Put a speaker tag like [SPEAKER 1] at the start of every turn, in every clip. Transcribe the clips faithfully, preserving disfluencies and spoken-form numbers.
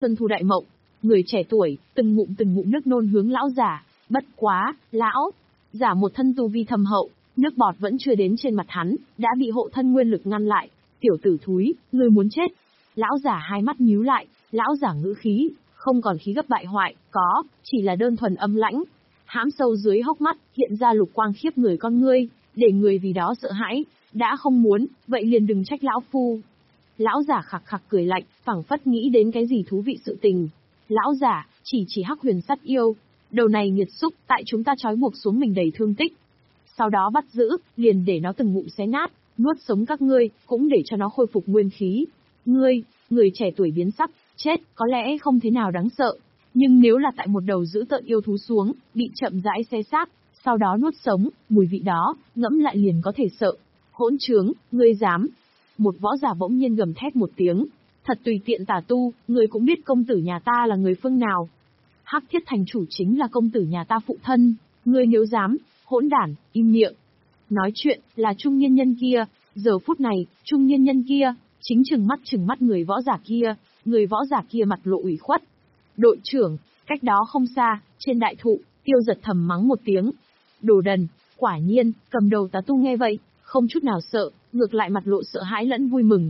[SPEAKER 1] Xuân Thu Đại Mộng. Người trẻ tuổi, từng ngụm từng ngụm nước nôn hướng lão giả, bất quá, lão, giả một thân tu vi thâm hậu, nước bọt vẫn chưa đến trên mặt hắn, đã bị hộ thân nguyên lực ngăn lại. Tiểu tử thúi, ngươi muốn chết. Lão giả hai mắt nhíu lại, lão giả ngữ khí, không còn khí gấp bại hoại, có, chỉ là đơn thuần âm lãnh. Hãm sâu dưới hốc mắt, hiện ra lục quang khiếp người con ngươi, để người vì đó sợ hãi, đã không muốn, vậy liền đừng trách lão phu. Lão giả khặc khặc cười lạnh, phảng phất nghĩ đến cái gì thú vị sự tình. Lão giả, chỉ chỉ Hắc Huyền Sắt Yêu, đầu này nghiệt xúc, tại chúng ta trói buộc xuống mình đầy thương tích. Sau đó bắt giữ, liền để nó từng ngụm xé nát, nuốt sống các ngươi, cũng để cho nó khôi phục nguyên khí. Ngươi, người trẻ tuổi biến sắc, chết, có lẽ không thế nào đáng sợ. Nhưng nếu là tại một đầu giữ tợn yêu thú xuống, bị chậm rãi xé xác, sau đó nuốt sống, mùi vị đó, ngẫm lại liền có thể sợ. Hỗn trướng, ngươi dám. Một võ giả bỗng nhiên gầm thét một tiếng. Thật tùy tiện tà tu, ngươi cũng biết công tử nhà ta là người phương nào. Hắc Thiết Thành chủ chính là công tử nhà ta phụ thân, ngươi nếu dám, hỗn đản, im miệng. Nói chuyện, là trung niên nhân kia, giờ phút này, trung niên nhân kia, chính trừng mắt trừng mắt người võ giả kia, người võ giả kia mặt lộ ủy khuất. Đội trưởng, cách đó không xa, trên đại thụ, Tiêu Giật thầm mắng một tiếng. Đồ đần, quả nhiên, cầm đầu tà tu nghe vậy, không chút nào sợ, ngược lại mặt lộ sợ hãi lẫn vui mừng.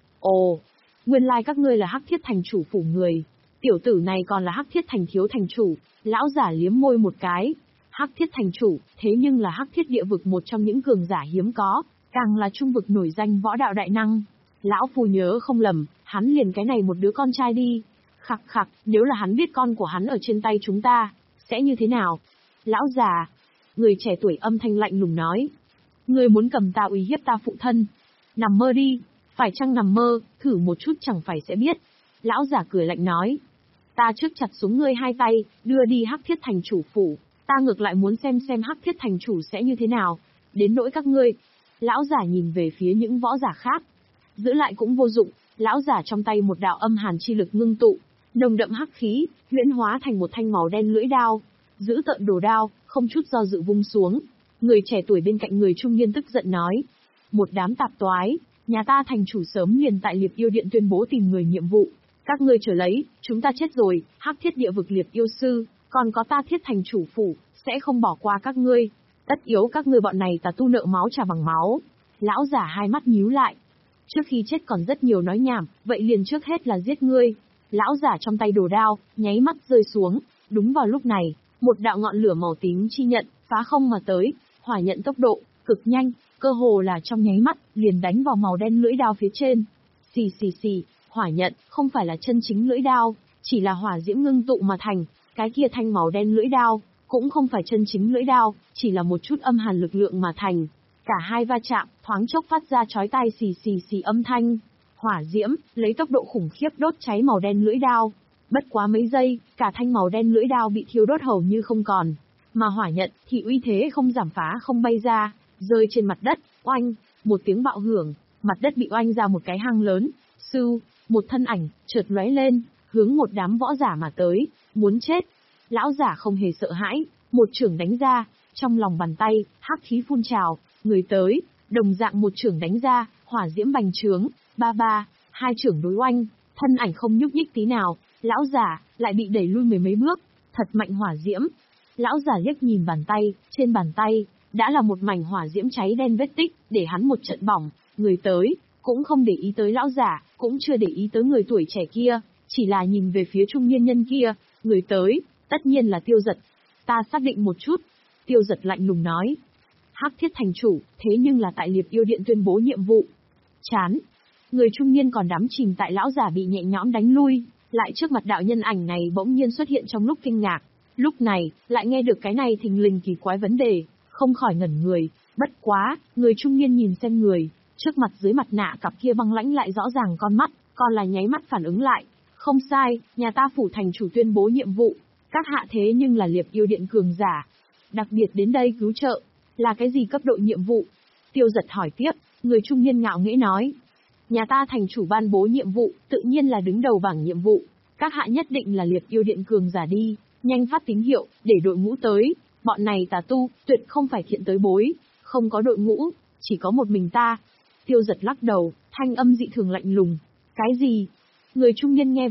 [SPEAKER 1] Ồ, nguyên lai các ngươi là Hắc Thiết Thành chủ phủ người. Tiểu tử này còn là Hắc Thiết Thành thiếu thành chủ, lão giả liếm môi một cái. Hắc Thiết Thành chủ, thế nhưng là Hắc Thiết địa vực một trong những cường giả hiếm có, càng là trung vực nổi danh võ đạo đại năng. Lão phu nhớ không lầm, hắn liền cái này một đứa con trai đi. Khặc khặc, nếu là hắn biết con của hắn ở trên tay chúng ta, sẽ như thế nào? Lão già, người trẻ tuổi âm thanh lạnh lùng nói. Ngươi muốn cầm ta uy hiếp ta phụ thân. Nằm mơ đi, phải chăng nằm mơ, thử một chút chẳng phải sẽ biết. Lão giả cười lạnh nói. Ta trước chặt xuống ngươi hai tay, đưa đi Hắc Thiết Thành chủ phủ. Ta ngược lại muốn xem xem Hắc Thiết Thành chủ sẽ như thế nào. Đến nỗi các ngươi. Lão giả nhìn về phía những võ giả khác. Giữ lại cũng vô dụng, lão giả trong tay một đạo âm hàn chi lực ngưng tụ. Nồng đậm hắc khí, huyễn hóa thành một thanh màu đen lưỡi đao. Giữ tợn đồ đao, không chút do dự vung xuống. Người trẻ tuổi bên cạnh người trung niên tức giận nói. Một đám tạp toái, nhà ta thành chủ sớm liền tại Liệp Yêu Điện tuyên bố tìm người nhiệm vụ. Các ngươi trở lấy, chúng ta chết rồi, Hắc Thiết địa vực Liệp Yêu sư, còn có ta Thiết Thành chủ phủ, sẽ không bỏ qua các ngươi. Tất yếu các ngươi bọn này tà tu nợ máu trả bằng máu. Lão giả hai mắt nhíu lại. Trước khi chết còn rất nhiều nói nhảm, vậy liền trước hết là giết ngươi. Lão giả trong tay đồ đao, nháy mắt rơi xuống. Đúng vào lúc này, một đạo ngọn lửa màu tím chi nhận, phá không mà tới, hỏa nhận tốc độ, cực nhanh, cơ hồ là trong nháy mắt, liền đánh vào màu đen lưỡi đao phía trên. Xì xì xì, hỏa nhận, không phải là chân chính lưỡi đao, chỉ là hỏa diễm ngưng tụ mà thành, cái kia thanh màu đen lưỡi đao, cũng không phải chân chính lưỡi đao, chỉ là một chút âm hàn lực lượng mà thành. Cả hai va chạm, thoáng chốc phát ra chói tai xì xì xì âm thanh. Hỏa diễm, lấy tốc độ khủng khiếp đốt cháy màu đen lưỡi đao. Bất quá mấy giây, cả thanh màu đen lưỡi đao bị thiêu đốt hầu như không còn. Mà hỏa nhận, thì uy thế không giảm phá không bay ra, rơi trên mặt đất, oanh, một tiếng bạo hưởng, mặt đất bị oanh ra một cái hang lớn. Sưu, một thân ảnh, chợt lóe lên, hướng một đám võ giả mà tới, muốn chết. Lão giả không hề sợ hãi, một chưởng đánh ra, trong lòng bàn tay, hắc khí phun trào, người tới, đồng dạng một chưởng đánh ra, hỏa diễm bành trướng, ba ba, hai chưởng đối oanh, thân ảnh không nhúc nhích tí nào, lão giả lại bị đẩy lui mười mấy bước, thật mạnh hỏa diễm. Lão giả liếc nhìn bàn tay, trên bàn tay đã là một mảnh hỏa diễm cháy đen vết tích, để hắn một trận bỏng, người tới cũng không để ý tới lão giả, cũng chưa để ý tới người tuổi trẻ kia, chỉ là nhìn về phía trung niên nhân kia, người tới, tất nhiên là Tiêu Giật. Ta xác định một chút, Tiêu Giật lạnh lùng nói. Hắc Thiết Thành chủ, thế nhưng là tại Liệp Yêu Điện tuyên bố nhiệm vụ. Chán. Người trung niên còn đắm chìm tại lão giả bị nhẹ nhõm đánh lui, lại trước mặt đạo nhân ảnh này bỗng nhiên xuất hiện trong lúc kinh ngạc. Lúc này, lại nghe được cái này thình lình kỳ quái vấn đề, không khỏi ngẩn người. Bất quá, người trung niên nhìn xem người, trước mặt dưới mặt nạ cặp kia băng lãnh lại rõ ràng con mắt, còn là nháy mắt phản ứng lại. Không sai, nhà ta phủ thành chủ tuyên bố nhiệm vụ, các hạ thế nhưng là Liệp Yêu Điện cường giả. Đặc biệt đến đây cứu trợ, là cái gì cấp độ nhiệm vụ? Tiêu Giật hỏi tiếp, người trung niên ngạo nghễ nói. Nhà ta thành chủ ban bố nhiệm vụ, tự nhiên là đứng đầu bảng nhiệm vụ. Các hạ nhất định là Liệp Yêu Điện cường giả đi, nhanh phát tín hiệu, để đội ngũ tới. Bọn này tà tu, tuyệt không phải thiện tới bối, không có đội ngũ, chỉ có một mình ta. Tiêu Giật lắc đầu, thanh âm dị thường lạnh lùng. Cái gì? Người trung niên nghe vậy,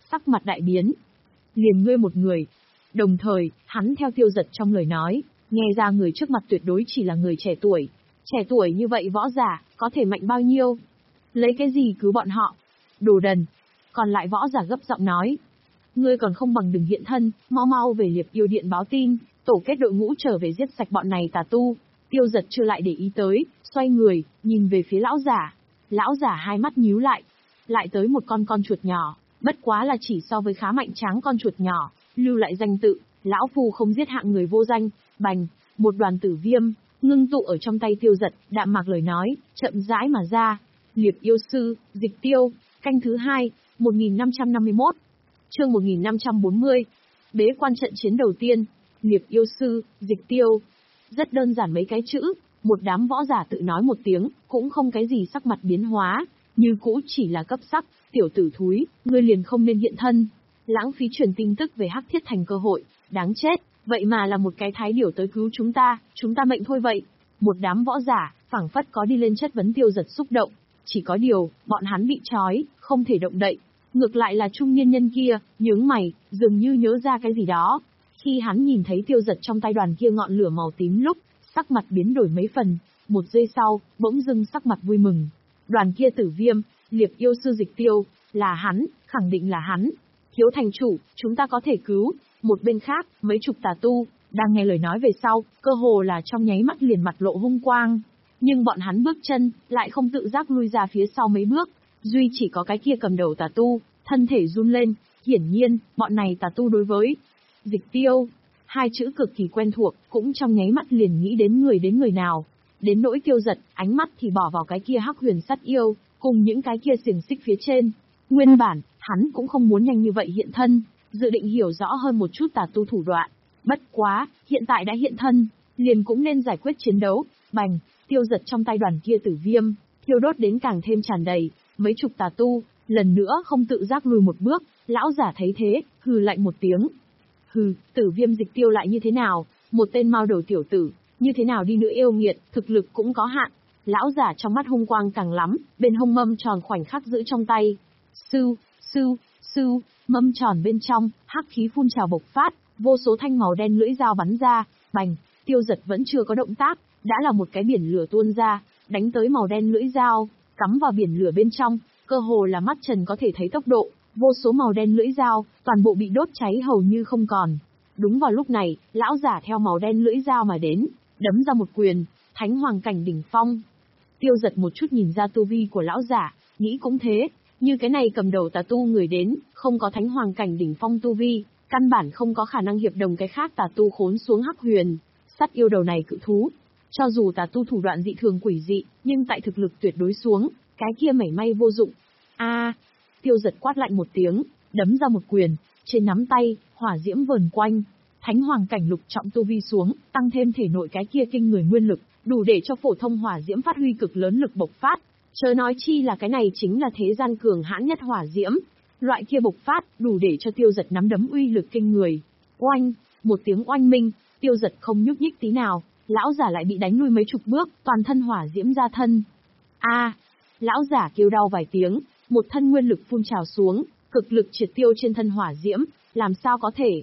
[SPEAKER 1] sắc mặt đại biến. Liền ngươi một người. Đồng thời, hắn theo Tiêu Giật trong lời nói, nghe ra người trước mặt tuyệt đối chỉ là người trẻ tuổi. Trẻ tuổi như vậy võ giả, có thể mạnh bao nhiêu? Lấy cái gì cứu bọn họ? Đồ đần. Còn lại võ giả gấp giọng nói. Ngươi còn không bằng đừng hiện thân, mau mau về Liệp Yêu Điện báo tin, tổ kết đội ngũ trở về giết sạch bọn này tà tu. Tiêu Giật chưa lại để ý tới, xoay người, nhìn về phía lão giả. Lão giả hai mắt nhíu lại. Lại tới một con con chuột nhỏ, bất quá là chỉ so với khá mạnh tráng con chuột nhỏ, lưu lại danh tự, lão phu không giết hạng người vô danh. Bành, một đoàn tử viêm, ngưng tụ ở trong tay Tiêu Giật, đạm mạc lời nói, chậm rãi mà ra. Liệp yêu sư, dịch tiêu, canh thứ hai, một nghìn năm trăm năm mươi mốt. Chương một nghìn năm trăm bốn mươi. Bế quan trận chiến đầu tiên, Liệp yêu sư, dịch tiêu. Rất đơn giản mấy cái chữ, một đám võ giả tự nói một tiếng, cũng không cái gì sắc mặt biến hóa, như cũ chỉ là cấp sắc, tiểu tử thúi, ngươi liền không nên hiện thân. Lãng phí truyền tin tức về Hắc Thiết Thành cơ hội, đáng chết, vậy mà là một cái thái điểu tới cứu chúng ta, chúng ta mệnh thôi vậy. Một đám võ giả, phảng phất có đi lên chất vấn Tiêu Giật xúc động, chỉ có điều, bọn hắn bị trói, không thể động đậy. Ngược lại là trung niên nhân kia, nhướng mày, dường như nhớ ra cái gì đó. Khi hắn nhìn thấy Tiêu Giật trong tay đoàn kia ngọn lửa màu tím lúc, sắc mặt biến đổi mấy phần, một giây sau, bỗng dưng sắc mặt vui mừng. Đoàn kia tử viêm, Liệp yêu sư dịch tiêu, là hắn, khẳng định là hắn. Thiếu thành chủ, chúng ta có thể cứu. Một bên khác, mấy chục tà tu, đang nghe lời nói về sau, cơ hồ là trong nháy mắt liền mặt lộ hung quang. Nhưng bọn hắn bước chân, lại không tự giác lui ra phía sau mấy bước. Duy chỉ có cái kia cầm đầu tà tu, thân thể run lên, hiển nhiên, bọn này tà tu đối với dịch tiêu, hai chữ cực kỳ quen thuộc, cũng trong nháy mắt liền nghĩ đến người đến người nào. Đến nỗi Tiêu Giật, ánh mắt thì bỏ vào cái kia hắc huyền sắt yêu, cùng những cái kia xiềng xích phía trên. Nguyên bản, hắn cũng không muốn nhanh như vậy hiện thân, dự định hiểu rõ hơn một chút tà tu thủ đoạn. Bất quá, hiện tại đã hiện thân, liền cũng nên giải quyết chiến đấu. Bành, Tiêu Giật trong tay đoàn kia tử viêm, thiêu đốt đến càng thêm tràn đầy, mấy chục tà tu, lần nữa không tự giác lùi một bước. Lão giả thấy thế, hừ lạnh một tiếng. Hừ, tử viêm dịch tiêu lại như thế nào, một tên mao đầu tiểu tử, như thế nào đi nữa yêu nghiệt, thực lực cũng có hạn. Lão giả trong mắt hung quang càng lắm, bên hông mâm tròn khoảnh khắc giữ trong tay. Sưu, sưu, sưu, mâm tròn bên trong, hắc khí phun trào bộc phát, vô số thanh màu đen lưỡi dao bắn ra. Bành, Tiêu Giật vẫn chưa có động tác, đã là một cái biển lửa tuôn ra, đánh tới màu đen lưỡi dao, cắm vào biển lửa bên trong, cơ hồ là mắt trần có thể thấy tốc độ, vô số màu đen lưỡi dao, toàn bộ bị đốt cháy hầu như không còn. Đúng vào lúc này, lão giả theo màu đen lưỡi dao mà đến, đấm ra một quyền, thánh hoàng cảnh đỉnh phong. Tiêu Giật một chút nhìn ra tu vi của lão giả, nghĩ cũng thế, như cái này cầm đầu tà tu người đến, không có thánh hoàng cảnh đỉnh phong tu vi, căn bản không có khả năng hiệp đồng cái khác tà tu khốn xuống hắc huyền, sắt yêu đầu này cự thú. Cho dù tà tu thủ đoạn dị thường quỷ dị, nhưng tại thực lực tuyệt đối xuống, cái kia mảy may vô dụng. A, à, Tiêu Giật quát lạnh một tiếng, đấm ra một quyền, trên nắm tay, hỏa diễm vờn quanh. Thánh hoàng cảnh lục trọng tu vi xuống, tăng thêm thể nội cái kia kinh người nguyên lực, đủ để cho phổ thông hỏa diễm phát huy cực lớn lực bộc phát. Chớ nói chi là cái này chính là thế gian cường hãn nhất hỏa diễm. Loại kia bộc phát, đủ để cho Tiêu Giật nắm đấm uy lực kinh người. Oanh, một tiếng oanh minh, Tiêu Giật không nhúc nhích tí nào, lão giả lại bị đánh lui mấy chục bước, toàn thân hỏa diễm ra thân. A, à, lão giả kêu đau vài tiếng, một thân nguyên lực phun trào xuống, cực lực triệt tiêu trên thân hỏa diễm, làm sao có thể.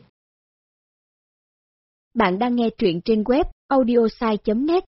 [SPEAKER 2] Bạn đang nghe truyện trên web audiosai chấm net.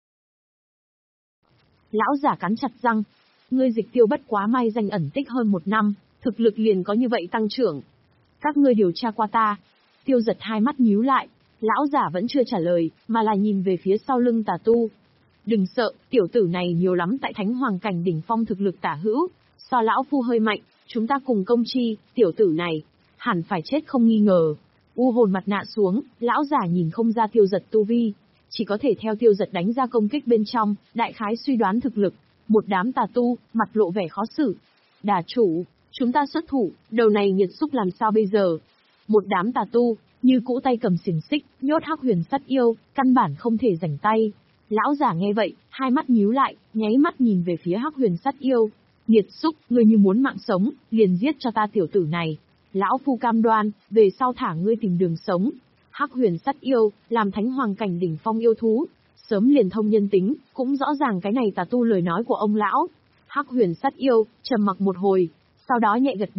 [SPEAKER 1] Lão giả cắn chặt răng, ngươi dịch tiêu bất quá may danh ẩn tích hơn một năm, thực lực liền có như vậy tăng trưởng. Các ngươi điều tra qua ta. Tiêu Giật hai mắt nhíu lại, lão giả vẫn chưa trả lời, mà là nhìn về phía sau lưng tà tu. Đừng sợ, tiểu tử này nhiều lắm tại thánh hoàng cảnh đỉnh phong thực lực tả hữu, so lão phu hơi mạnh, chúng ta cùng công chi, tiểu tử này, hẳn phải chết không nghi ngờ. U hồn mặt nạ xuống, lão giả nhìn không ra Tiêu Giật tu vi, chỉ có thể theo Tiêu Giật đánh ra công kích bên trong, đại khái suy đoán thực lực. Một đám tà tu, mặt lộ vẻ khó xử. Đà chủ, chúng ta xuất thủ, đầu này nhiệt xúc làm sao bây giờ? Một đám tà tu, như cũ tay cầm xiềng xích, nhốt hắc huyền sắt yêu, căn bản không thể rảnh tay. Lão giả nghe vậy, hai mắt nhíu lại, nháy mắt nhìn về phía hắc huyền sắt yêu. Nhiệt xúc, ngươi như muốn mạng sống, liền giết cho ta tiểu tử này. Lão phu cam đoan, về sau thả ngươi tìm đường sống. Hắc huyền sắt yêu, làm thánh hoàng cảnh đỉnh phong yêu thú, sớm liền thông nhân tính, cũng rõ ràng cái này tà tu lời nói của ông lão. Hắc huyền sắt yêu, trầm mặc một hồi, sau đó nhẹ gật đầu,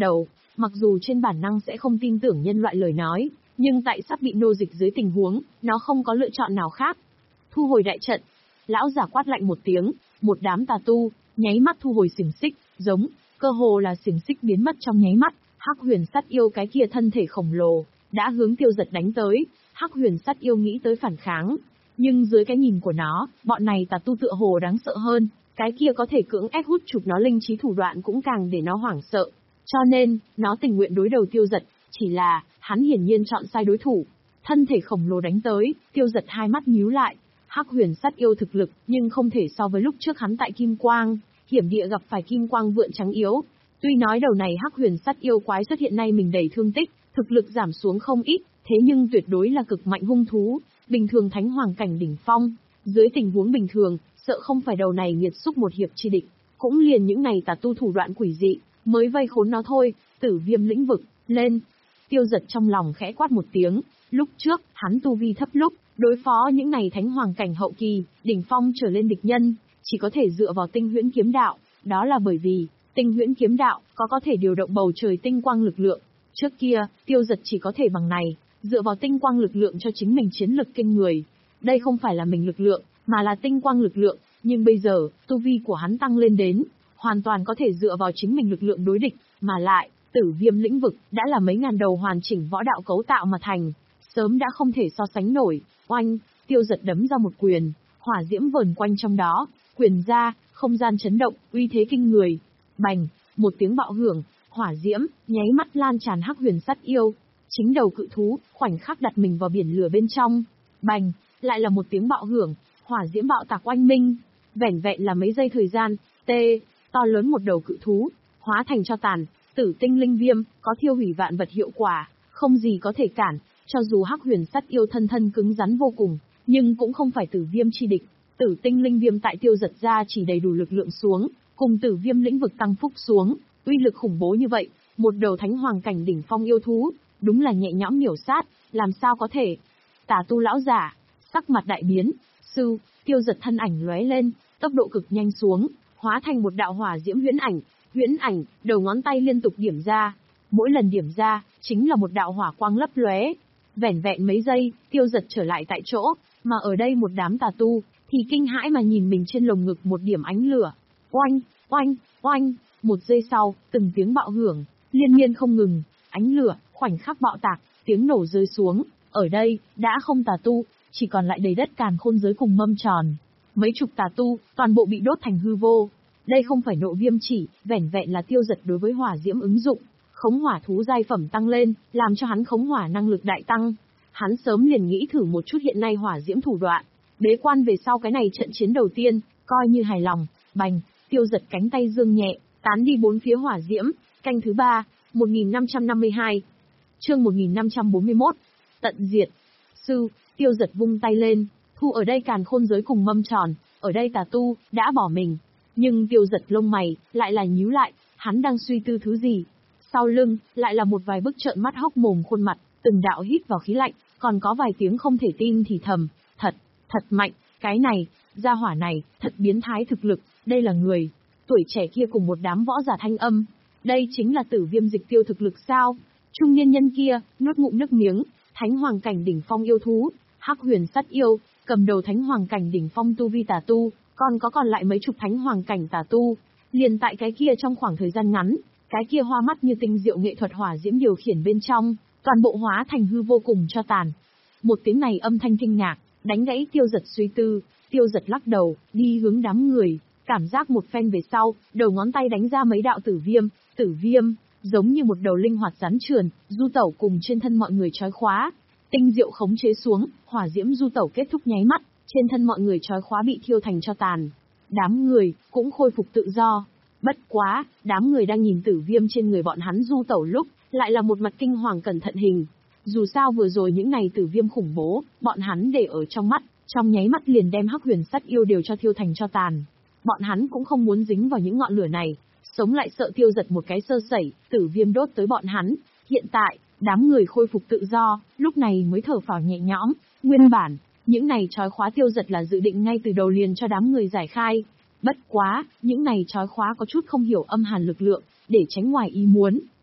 [SPEAKER 1] mặc dù trên bản năng sẽ không tin tưởng nhân loại lời nói, nhưng tại sắp bị nô dịch dưới tình huống, nó không có lựa chọn nào khác. Thu hồi đại trận. Lão giả quát lạnh một tiếng, một đám tà tu, nháy mắt thu hồi xiềng xích, giống, cơ hồ là xiềng xích biến mất trong nháy mắt. Hắc huyền sát yêu cái kia thân thể khổng lồ, đã hướng Tiêu Giật đánh tới. Hắc huyền sát yêu nghĩ tới phản kháng, nhưng dưới cái nhìn của nó, bọn này tà tu tựa hồ đáng sợ hơn, cái kia có thể cưỡng ép hút chụp nó linh trí thủ đoạn cũng càng để nó hoảng sợ. Cho nên, nó tình nguyện đối đầu Tiêu Giật, chỉ là, hắn hiển nhiên chọn sai đối thủ. Thân thể khổng lồ đánh tới, Tiêu Giật hai mắt nhíu lại. Hắc huyền sát yêu thực lực, nhưng không thể so với lúc trước hắn tại Kim Quang, hiểm địa gặp phải Kim Quang vượn trắng yếu. Tuy nói đầu này Hắc huyền sát yêu quái xuất hiện nay mình đầy thương tích, thực lực giảm xuống không ít, thế nhưng tuyệt đối là cực mạnh hung thú, bình thường thánh hoàng cảnh đỉnh phong. Dưới tình huống bình thường, sợ không phải đầu này nghiệt xúc một hiệp chi địch, cũng liền những này tà tu thủ đoạn quỷ dị, mới vây khốn nó thôi. Tử viêm lĩnh vực, lên. Tiêu Giật trong lòng khẽ quát một tiếng, lúc trước, hắn tu vi thấp lúc, đối phó những này thánh hoàng cảnh hậu kỳ, đỉnh phong trở lên địch nhân, chỉ có thể dựa vào tinh huyễn kiếm đạo, đó là bởi vì, tinh huyễn kiếm đạo, có có thể điều động bầu trời tinh quang lực lượng. Trước kia, Tiêu Giật chỉ có thể bằng này, dựa vào tinh quang lực lượng cho chính mình chiến lực kinh người. Đây không phải là mình lực lượng, mà là tinh quang lực lượng, nhưng bây giờ, tu vi của hắn tăng lên đến, hoàn toàn có thể dựa vào chính mình lực lượng đối địch, mà lại, tử viêm lĩnh vực, đã là mấy ngàn đầu hoàn chỉnh võ đạo cấu tạo mà thành, sớm đã không thể so sánh nổi. Oanh, Tiêu Giật đấm ra một quyền, hỏa diễm vờn quanh trong đó, quyền ra, không gian chấn động, uy thế kinh người. Bành, một tiếng bạo hưởng, hỏa diễm, nháy mắt lan tràn Hắc huyền sát yêu. Chính đầu cự thú, khoảnh khắc đặt mình vào biển lửa bên trong. Bành, lại là một tiếng bạo hưởng, hỏa diễm bạo tạc oanh minh. Vẻn vẹn là mấy giây thời gian, tê, to lớn một đầu cự thú, hóa thành tro tàn, tử tinh linh viêm, có thiêu hủy vạn vật hiệu quả, không gì có thể cản. Cho dù Hắc huyền sát yêu thân thân cứng rắn vô cùng, nhưng cũng không phải tử viêm chi địch. Tử tinh linh viêm tại Tiêu Giật ra chỉ đầy đủ lực lượng xuống, cùng tử viêm lĩnh vực tăng phúc xuống, uy lực khủng bố như vậy, một đầu thánh hoàng cảnh đỉnh phong yêu thú, đúng là nhẹ nhõm miểu sát, làm sao có thể. Tà tu lão giả, sắc mặt đại biến, sư, Tiêu Giật thân ảnh lóe lên, tốc độ cực nhanh xuống, hóa thành một đạo hỏa diễm huyễn ảnh, huyễn ảnh, đầu ngón tay liên tục điểm ra, mỗi lần điểm ra, chính là một đạo hỏa quang lấp lóe. Vẻn vẹn mấy giây, Tiêu Giật trở lại tại chỗ, mà ở đây một đám tà tu, thì kinh hãi mà nhìn mình trên lồng ngực một điểm ánh lửa. Oanh, oanh, oanh, một giây sau, từng tiếng bạo hưởng, liên miên không ngừng, ánh lửa, khoảnh khắc bạo tạc, tiếng nổ rơi xuống, ở đây, đã không tà tu, chỉ còn lại đầy đất càn khôn giới cùng mâm tròn. Mấy chục tà tu, toàn bộ bị đốt thành hư vô. Đây không phải nộ viêm chỉ, vẻn vẹn là Tiêu Giật đối với hỏa diễm ứng dụng. Khống hỏa thú giai phẩm tăng lên, làm cho hắn khống hỏa năng lực đại tăng. Hắn sớm liền nghĩ thử một chút hiện nay hỏa diễm thủ đoạn. Bế quan về sau cái này trận chiến đầu tiên, coi như hài lòng. Bành, Tiêu Giật cánh tay dương nhẹ, tán đi bốn phía hỏa diễm. Canh thứ ba, một nghìn năm trăm năm mươi hai. Chương một nghìn năm trăm bốn mươi mốt. Tận diệt. Sư, Tiêu Giật vung tay lên, thu ở đây càn khôn giới cùng mâm tròn, ở đây tà tu, đã bỏ mình. Nhưng Tiêu Giật lông mày, lại là nhíu lại, hắn đang suy tư thứ gì. Sau lưng, lại là một vài bức trợn mắt hốc mồm khuôn mặt, từng đạo hít vào khí lạnh, còn có vài tiếng không thể tin thì thầm, thật, thật mạnh, cái này, gia hỏa này, thật biến thái thực lực, đây là người, tuổi trẻ kia cùng một đám võ giả thanh âm, đây chính là tử viêm dịch tiêu thực lực sao? Trung niên nhân kia, nuốt ngụm nước miếng, thánh hoàng cảnh đỉnh phong yêu thú, Hắc huyền sát yêu, cầm đầu thánh hoàng cảnh đỉnh phong tu vi tà tu, còn có còn lại mấy chục thánh hoàng cảnh tà tu, liền tại cái kia trong khoảng thời gian ngắn. Cái kia hoa mắt như tinh diệu nghệ thuật hỏa diễm điều khiển bên trong, toàn bộ hóa thành hư vô cùng cho tàn. Một tiếng này âm thanh kinh ngạc, đánh gãy Tiêu Giật suy tư, Tiêu Giật lắc đầu, đi hướng đám người, cảm giác một phen về sau, đầu ngón tay đánh ra mấy đạo tử viêm, tử viêm, giống như một đầu linh hoạt rắn trườn, du tẩu cùng trên thân mọi người trói khóa. Tinh diệu khống chế xuống, hỏa diễm du tẩu kết thúc nháy mắt, trên thân mọi người trói khóa bị thiêu thành cho tàn. Đám người, cũng khôi phục tự do. Bất quá, đám người đang nhìn tử viêm trên người bọn hắn du tẩu lúc, lại là một mặt kinh hoàng cẩn thận hình. Dù sao vừa rồi những này tử viêm khủng bố, bọn hắn để ở trong mắt, trong nháy mắt liền đem Hắc huyền sát yêu đều cho thiêu thành cho tàn. Bọn hắn cũng không muốn dính vào những ngọn lửa này, sống lại sợ Tiêu Giật một cái sơ sẩy, tử viêm đốt tới bọn hắn. Hiện tại, đám người khôi phục tự do, lúc này mới thở phào nhẹ nhõm. Nguyên bản, những này trói khóa Tiêu Giật là dự định ngay từ đầu liền cho đám người giải khai. Bất quá, những này trói khóa có chút không hiểu âm hàn lực lượng, để tránh ngoài ý muốn,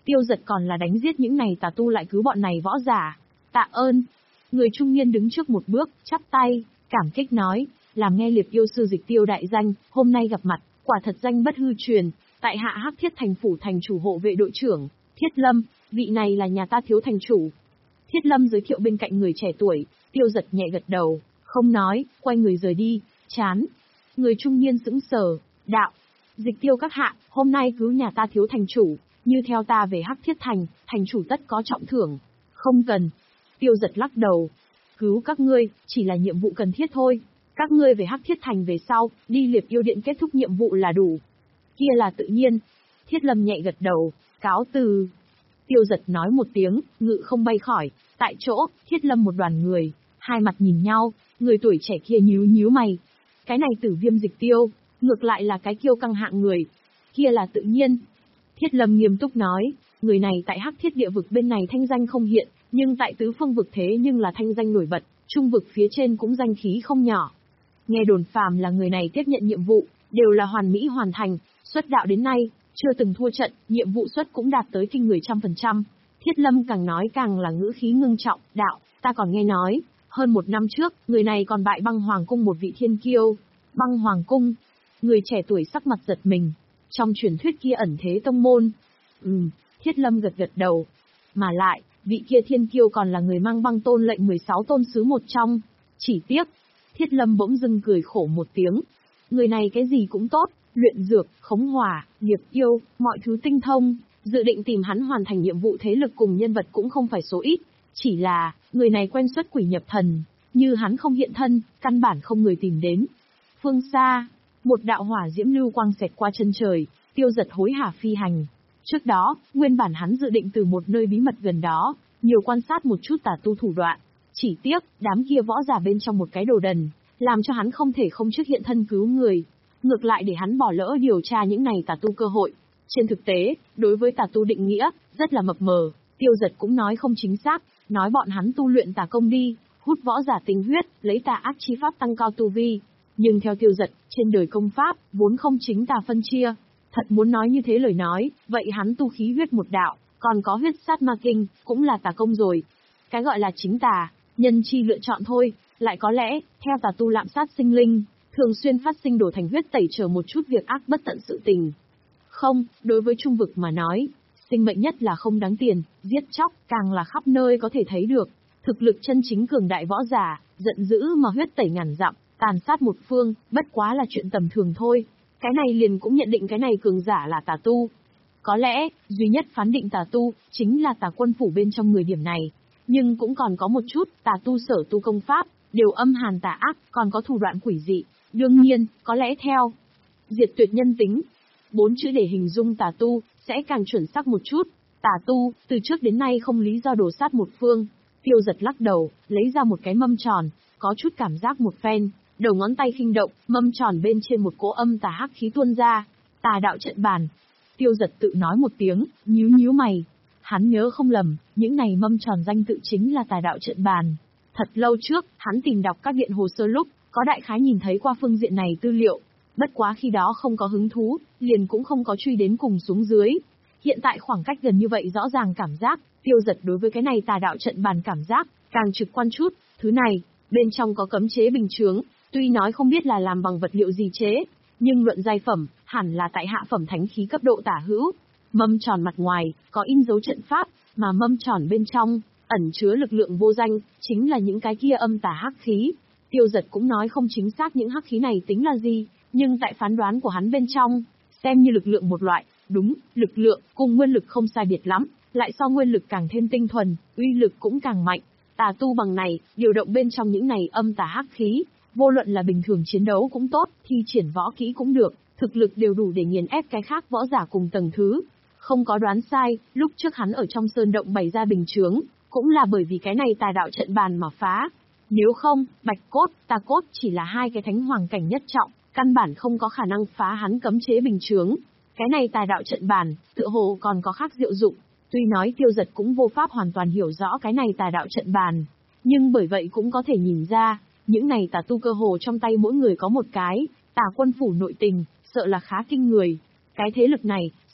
[SPEAKER 1] Tiêu Giật còn là đánh giết những này tà tu lại cứu bọn này võ giả. Tạ ơn. Người trung niên đứng trước một bước, chắp tay, cảm kích nói, làm nghe Liệp yêu sư Dịch Tiêu đại danh, hôm nay gặp mặt, quả thật danh bất hư truyền, tại hạ Hắc Thiết Thành phủ thành chủ hộ vệ đội trưởng, Thiết Lâm, vị này là nhà ta thiếu thành chủ. Thiết Lâm giới thiệu bên cạnh người trẻ tuổi, Tiêu Giật nhẹ gật đầu, không nói, quay người rời đi, chán. Người trung niên sững sờ, đạo, Dịch Tiêu các hạ, hôm nay cứu nhà ta thiếu thành chủ, như theo ta về Hắc Thiết Thành, thành chủ tất có trọng thưởng. Không cần. Tiêu Giật lắc đầu. Cứu các ngươi, chỉ là nhiệm vụ cần thiết thôi. Các ngươi về Hắc Thiết Thành về sau, đi Liệp yêu điện kết thúc nhiệm vụ là đủ. Kia là tự nhiên. Thiết Lâm nhẹ gật đầu, cáo từ. Tiêu Giật nói một tiếng, ngự không bay khỏi. Tại chỗ, Thiết Lâm một đoàn người, hai mặt nhìn nhau, người tuổi trẻ kia nhíu nhíu mày. Cái này Tử Viêm Dịch Tiêu, ngược lại là cái kiêu căng hạng người. Kia là tự nhiên. Thiết Lâm nghiêm túc nói, người này tại Hắc Thiết địa vực bên này thanh danh không hiện, nhưng tại tứ phương vực thế nhưng là thanh danh nổi bật, trung vực phía trên cũng danh khí không nhỏ. Nghe đồn phàm là người này tiếp nhận nhiệm vụ, đều là hoàn mỹ hoàn thành, xuất đạo đến nay, chưa từng thua trận, nhiệm vụ xuất cũng đạt tới kinh người trăm phần trăm. Thiết Lâm càng nói càng là ngữ khí ngưng trọng, đạo, ta còn nghe nói, hơn một năm trước, người này còn bại Băng Hoàng Cung một vị thiên kiêu. Băng Hoàng Cung, người trẻ tuổi sắc mặt giật mình, trong truyền thuyết kia ẩn thế tông môn. Ừm, Thiết Lâm gật gật đầu. Mà lại, vị kia thiên kiêu còn là người mang băng tôn lệnh mười sáu tôn sứ một trong. Chỉ tiếc, Thiết Lâm bỗng dưng cười khổ một tiếng. Người này cái gì cũng tốt, luyện dược, khống hỏa, nghiệp yêu, mọi thứ tinh thông, dự định tìm hắn hoàn thành nhiệm vụ thế lực cùng nhân vật cũng không phải số ít. Chỉ là, người này quen xuất quỷ nhập thần, như hắn không hiện thân, căn bản không người tìm đến. Phương xa, một đạo hỏa diễm lưu quang xẹt qua chân trời, Tiêu Giật hối hả phi hành. Trước đó, nguyên bản hắn dự định từ một nơi bí mật gần đó, nhiều quan sát một chút tà tu thủ đoạn. Chỉ tiếc, đám kia võ giả bên trong một cái đồ đần, làm cho hắn không thể không trước hiện thân cứu người. Ngược lại để hắn bỏ lỡ điều tra những này tà tu cơ hội. Trên thực tế, đối với tà tu định nghĩa, rất là mập mờ, Tiêu Giật cũng nói không chính xác, nói bọn hắn tu luyện tà công đi, hút võ giả tinh huyết, lấy tà ác chi pháp tăng cao tu vi. Nhưng theo Tiêu Giật, trên đời công pháp, vốn không chính tà phân chia. Thật muốn nói như thế lời nói, vậy hắn tu khí huyết một đạo, còn có huyết sát ma kinh, cũng là tà công rồi. Cái gọi là chính tà, nhân chi lựa chọn thôi, lại có lẽ, theo tà tu lạm sát sinh linh, thường xuyên phát sinh đổ thành huyết tẩy trở một chút việc ác bất tận sự tình. Không, đối với trung vực mà nói, sinh mệnh nhất là không đáng tiền, giết chóc, càng là khắp nơi có thể thấy được. Thực lực chân chính cường đại võ giả, giận dữ mà huyết tẩy ngàn dặm, tàn sát một phương, bất quá là chuyện tầm thường thôi. Cái này liền cũng nhận định cái này cường giả là tà tu. Có lẽ, duy nhất phán định tà tu, chính là tà quân phủ bên trong người điểm này. Nhưng cũng còn có một chút, tà tu sở tu công pháp, đều âm hàn tà ác, còn có thủ đoạn quỷ dị. Đương nhiên, có lẽ theo diệt tuyệt nhân tính, bốn chữ để hình dung tà tu, sẽ càng chuẩn xác một chút. Tà tu, từ trước đến nay không lý do đổ sát một phương. Tiêu Giật lắc đầu, lấy ra một cái mâm tròn, có chút cảm giác một phen. Đầu ngón tay khinh động, mâm tròn bên trên một cỗ âm tà hắc khí tuôn ra. Tà đạo trận bàn. Tiêu Giật tự nói một tiếng, nhíu nhíu mày. Hắn nhớ không lầm, những này mâm tròn danh tự chính là tà đạo trận bàn. Thật lâu trước, hắn tìm đọc các điện hồ sơ lúc, có đại khái nhìn thấy qua phương diện này tư liệu. Bất quá khi đó không có hứng thú, liền cũng không có truy đến cùng xuống dưới. Hiện tại khoảng cách gần như vậy rõ ràng cảm giác, Tiêu Giật đối với cái này tà đạo trận bàn cảm giác, càng trực quan chút. Thứ này, bên trong có cấm chế bình chướng. Tuy nói không biết là làm bằng vật liệu gì chế, nhưng luận giai phẩm, hẳn là tại hạ phẩm thánh khí cấp độ tả hữu. Mâm tròn mặt ngoài, có in dấu trận pháp, mà mâm tròn bên trong, ẩn chứa lực lượng vô danh, chính là những cái kia âm tà hắc khí. Tiêu Giật cũng nói không chính xác những hắc khí này tính là gì, nhưng tại phán đoán của hắn bên trong, xem như lực lượng một loại, đúng, lực lượng, cùng nguyên lực không sai biệt lắm, lại so nguyên lực càng thêm tinh thuần, uy lực cũng càng mạnh. Tà tu bằng này, điều động bên trong những này âm tà hắc khí, vô luận là bình thường chiến đấu cũng tốt, thi triển võ kỹ cũng được, thực lực đều đủ để nghiền ép cái khác võ giả cùng tầng thứ. Không có đoán sai, lúc trước hắn ở trong sơn động bày ra bình chướng, cũng là bởi vì cái này tà đạo trận bàn mà phá. Nếu không, bạch cốt, tà cốt chỉ là hai cái thánh hoàng cảnh nhất trọng, căn bản không có khả năng phá hắn cấm chế bình chướng. Cái này tà đạo trận bàn, tựa hồ còn có khác diệu dụng. Tuy nói Tiêu Giật cũng vô pháp hoàn toàn hiểu rõ cái này tà đạo trận bàn, nhưng bởi vậy cũng có thể nhìn ra, những này tà tu cơ hồ trong tay mỗi người có một cái, tà quân phủ nội tình, sợ là khá kinh người. Cái thế lực này,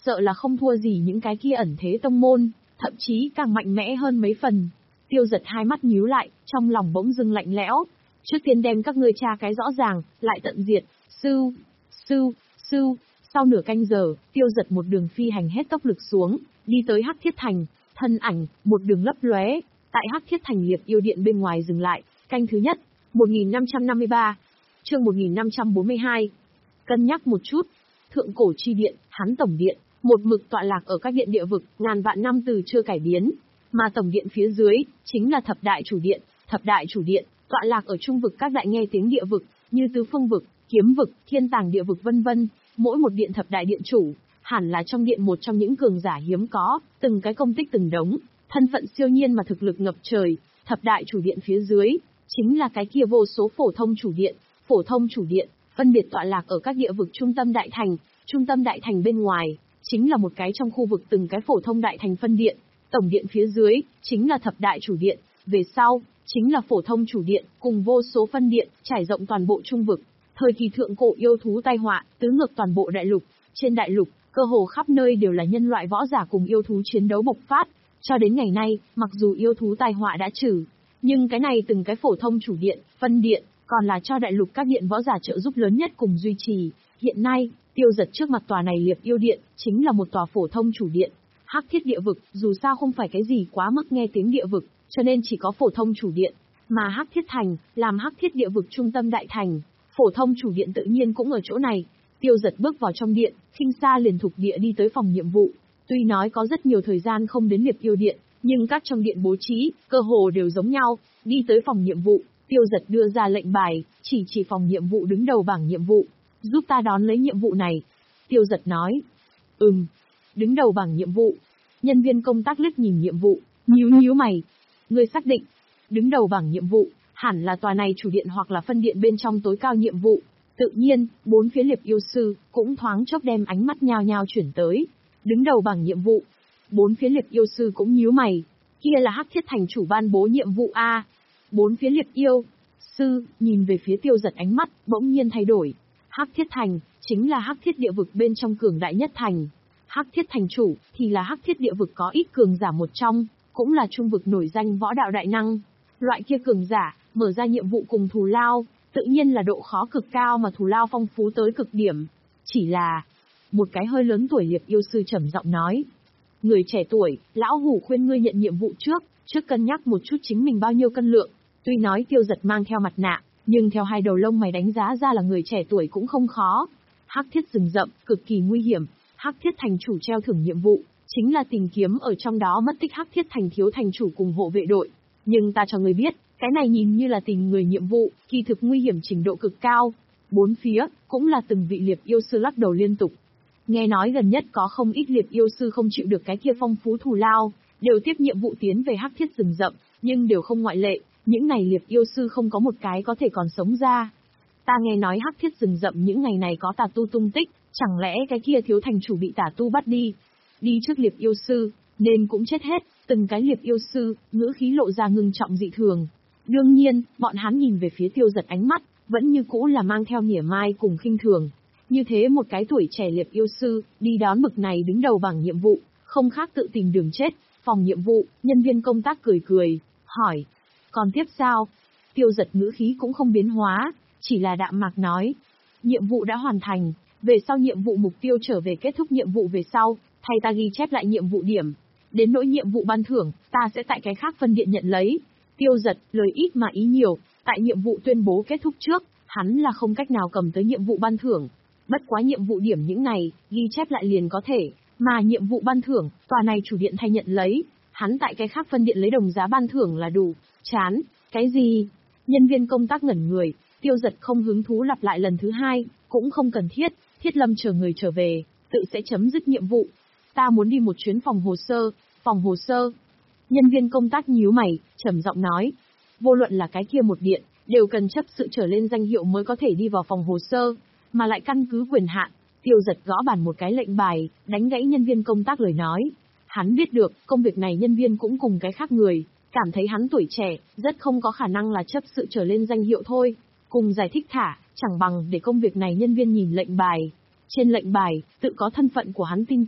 [SPEAKER 1] sợ là không thua gì những cái kia ẩn thế tông môn, thậm chí càng mạnh mẽ hơn mấy phần. Tiêu Giật hai mắt nhíu lại, trong lòng bỗng dưng lạnh lẽo. Trước tiên đem các ngươi tra cái rõ ràng, lại tận diệt. Sưu, sưu, sưu. Sau nửa canh giờ, Tiêu Giật một đường phi hành hết tốc lực xuống, đi tới Hắc Thiết Thành, thân ảnh một đường lấp lóe, tại Hắc Thiết Thành Liệp Yêu Điện bên ngoài dừng lại. Canh thứ nhất, một nghìn năm trăm năm mươi ba, chương một nghìn năm trăm bốn mươi hai. Cân nhắc một chút, Thượng Cổ Chi Điện, hắn tổng điện, một mực tọa lạc ở các điện địa vực, ngàn vạn năm từ chưa cải biến, mà tổng điện phía dưới chính là Thập Đại Chủ Điện. Thập Đại Chủ Điện tọa lạc ở trung vực các đại nghe tiếng địa vực, như Tứ Phương vực, Kiếm vực, Thiên Tàng địa vực vân vân. Mỗi một điện thập đại điện chủ, hẳn là trong điện một trong những cường giả hiếm có, từng cái công tích từng đống, thân phận siêu nhiên mà thực lực ngập trời. Thập đại chủ điện phía dưới chính là cái kia vô số phổ thông chủ điện. Phổ thông chủ điện phân biệt tọa lạc ở các địa vực trung tâm đại thành, trung tâm đại thành bên ngoài chính là một cái trong khu vực từng cái phổ thông đại thành phân điện. Tổng điện phía dưới chính là thập đại chủ điện, về sau chính là phổ thông chủ điện cùng vô số phân điện trải rộng toàn bộ trung vực. Thời kỳ thượng cổ yêu thú tai họa tứ ngược toàn bộ đại lục, trên đại lục cơ hồ khắp nơi đều là nhân loại võ giả cùng yêu thú chiến đấu bộc phát. Cho đến ngày nay, mặc dù yêu thú tai họa đã trừ, nhưng cái này từng cái phổ thông chủ điện, phân điện, còn là cho đại lục các điện võ giả trợ giúp lớn nhất cùng duy trì. Hiện nay, Tiêu Giật trước mặt tòa này Liệp Yêu Điện chính là một tòa phổ thông chủ điện. Hắc Thiết địa vực dù sao không phải cái gì quá mức nghe tiếng địa vực, cho nên chỉ có phổ thông chủ điện, mà Hắc Thiết Thành làm Hắc Thiết địa vực trung tâm đại thành, phổ thông chủ điện tự nhiên cũng ở chỗ này. Tiêu Giật bước vào trong điện, khinh xa liền thục địa đi tới phòng nhiệm vụ. Tuy nói có rất nhiều thời gian không đến Liệp Yêu Điện, nhưng các trong điện bố trí, cơ hồ đều giống nhau. Đi tới phòng nhiệm vụ, Tiêu Giật đưa ra lệnh bài, chỉ chỉ phòng nhiệm vụ đứng đầu bảng nhiệm vụ. Giúp ta đón lấy nhiệm vụ này. Tiêu Giật nói. Ừm. Đứng đầu bảng nhiệm vụ. Nhân viên công tác liếc nhìn nhiệm vụ, nhíu nhíu mày. Ngươi xác định. Đứng đầu bảng nhiệm vụ, hẳn là tòa này chủ điện hoặc là phân điện bên trong tối cao nhiệm vụ. Tự nhiên, bốn phía Liệp yêu sư cũng thoáng chốc đem ánh mắt nhao nhao chuyển tới. Đứng đầu bảng nhiệm vụ. Bốn phía Liệp yêu sư cũng nhíu mày. Kia là Hắc Thiết Thành chủ ban bố nhiệm vụ a. Bốn phía Liệp yêu sư nhìn về phía Tiêu Giật, ánh mắt bỗng nhiên thay đổi. Hắc Thiết Thành chính là Hắc Thiết địa vực bên trong cường đại nhất thành. Hắc Thiết Thành chủ thì là Hắc Thiết địa vực có ít cường giả một trong, cũng là trung vực nổi danh võ đạo đại năng. Loại kia cường giả mở ra nhiệm vụ cùng thù lao, tự nhiên là độ khó cực cao mà thù lao phong phú tới cực điểm. Chỉ là, một cái hơi lớn tuổi Liệp yêu sư trầm giọng nói. Người trẻ tuổi, lão hủ khuyên ngươi nhận nhiệm vụ trước, trước cân nhắc một chút chính mình bao nhiêu cân lượng. Tuy nói Tiêu Giật mang theo mặt nạ, nhưng theo hai đầu lông mày đánh giá ra là người trẻ tuổi cũng không khó. Hắc Thiết rừng rậm, cực kỳ nguy hiểm. Hắc Thiết Thành chủ treo thưởng nhiệm vụ, chính là tìm kiếm ở trong đó mất tích Hắc Thiết Thành thiếu thành chủ cùng hộ vệ đội. Nhưng ta cho người biết, cái này nhìn như là tìm người nhiệm vụ, kỳ thực nguy hiểm trình độ cực cao. Bốn phía, cũng là từng vị Liệp yêu sư lắc đầu liên tục. Nghe nói gần nhất có không ít Liệp yêu sư không chịu được cái kia phong phú thù lao, đều tiếp nhiệm vụ tiến về Hắc Thiết rừng rậm, nhưng đều không ngoại lệ, những này Liệp yêu sư không có một cái có thể còn sống ra. Ta nghe nói Hắc Thiết rừng rậm những ngày này có tà tu tung tích, chẳng lẽ cái kia thiếu thành chủ bị tà tu bắt đi? Đi trước Liệp yêu sư, nên cũng chết hết. Từng cái Liệp yêu sư, ngữ khí lộ ra ngưng trọng dị thường. Đương nhiên, bọn hắn nhìn về phía Tiêu Giật, ánh mắt vẫn như cũ là mang theo mỉa mai cùng khinh thường. Như thế một cái tuổi trẻ Liệp yêu sư, đi đón bực này đứng đầu bảng nhiệm vụ, không khác tự tìm đường chết. Phòng nhiệm vụ, nhân viên công tác cười cười, hỏi. Còn tiếp sao? Tiêu Giật ngữ khí cũng không biến hóa, chỉ là đạm mạc nói. Nhiệm vụ đã hoàn thành, về sau nhiệm vụ mục tiêu trở về kết thúc nhiệm vụ về sau, thay ta ghi chép lại nhiệm vụ điểm. Đến nỗi nhiệm vụ ban thưởng, ta sẽ tại cái khác phân điện nhận lấy. Tiêu Giật, lời ít mà ý nhiều, tại nhiệm vụ tuyên bố kết thúc trước, hắn là không cách nào cầm tới nhiệm vụ ban thưởng. Bất quá nhiệm vụ điểm những này, ghi chép lại liền có thể, mà nhiệm vụ ban thưởng, tòa này chủ điện thay nhận lấy, hắn tại cái khác phân điện lấy đồng giá ban thưởng là đủ. Chán, cái gì? Nhân viên công tác ngẩn người, Tiêu Giật không hứng thú lặp lại lần thứ hai, cũng không cần thiết, Thiết Lâm chờ người trở về, tự sẽ chấm dứt nhiệm vụ. Ta muốn đi một chuyến phòng hồ sơ, phòng hồ sơ. Nhân viên công tác nhíu mày, trầm giọng nói. Vô luận là cái kia một điện, đều cần chấp sự trở lên danh hiệu mới có thể đi vào phòng hồ sơ, mà lại căn cứ quyền hạn. Tiêu Giật gõ bàn một cái lệnh bài, đánh gãy nhân viên công tác lời nói. Hắn biết được, công việc này nhân viên cũng cùng cái khác người, cảm thấy hắn tuổi trẻ, rất không có khả năng là chấp sự trở lên danh hiệu thôi. Cùng giải thích thả, chẳng bằng để công việc này nhân viên nhìn lệnh bài. Trên lệnh bài, tự có thân phận của hắn tin tức,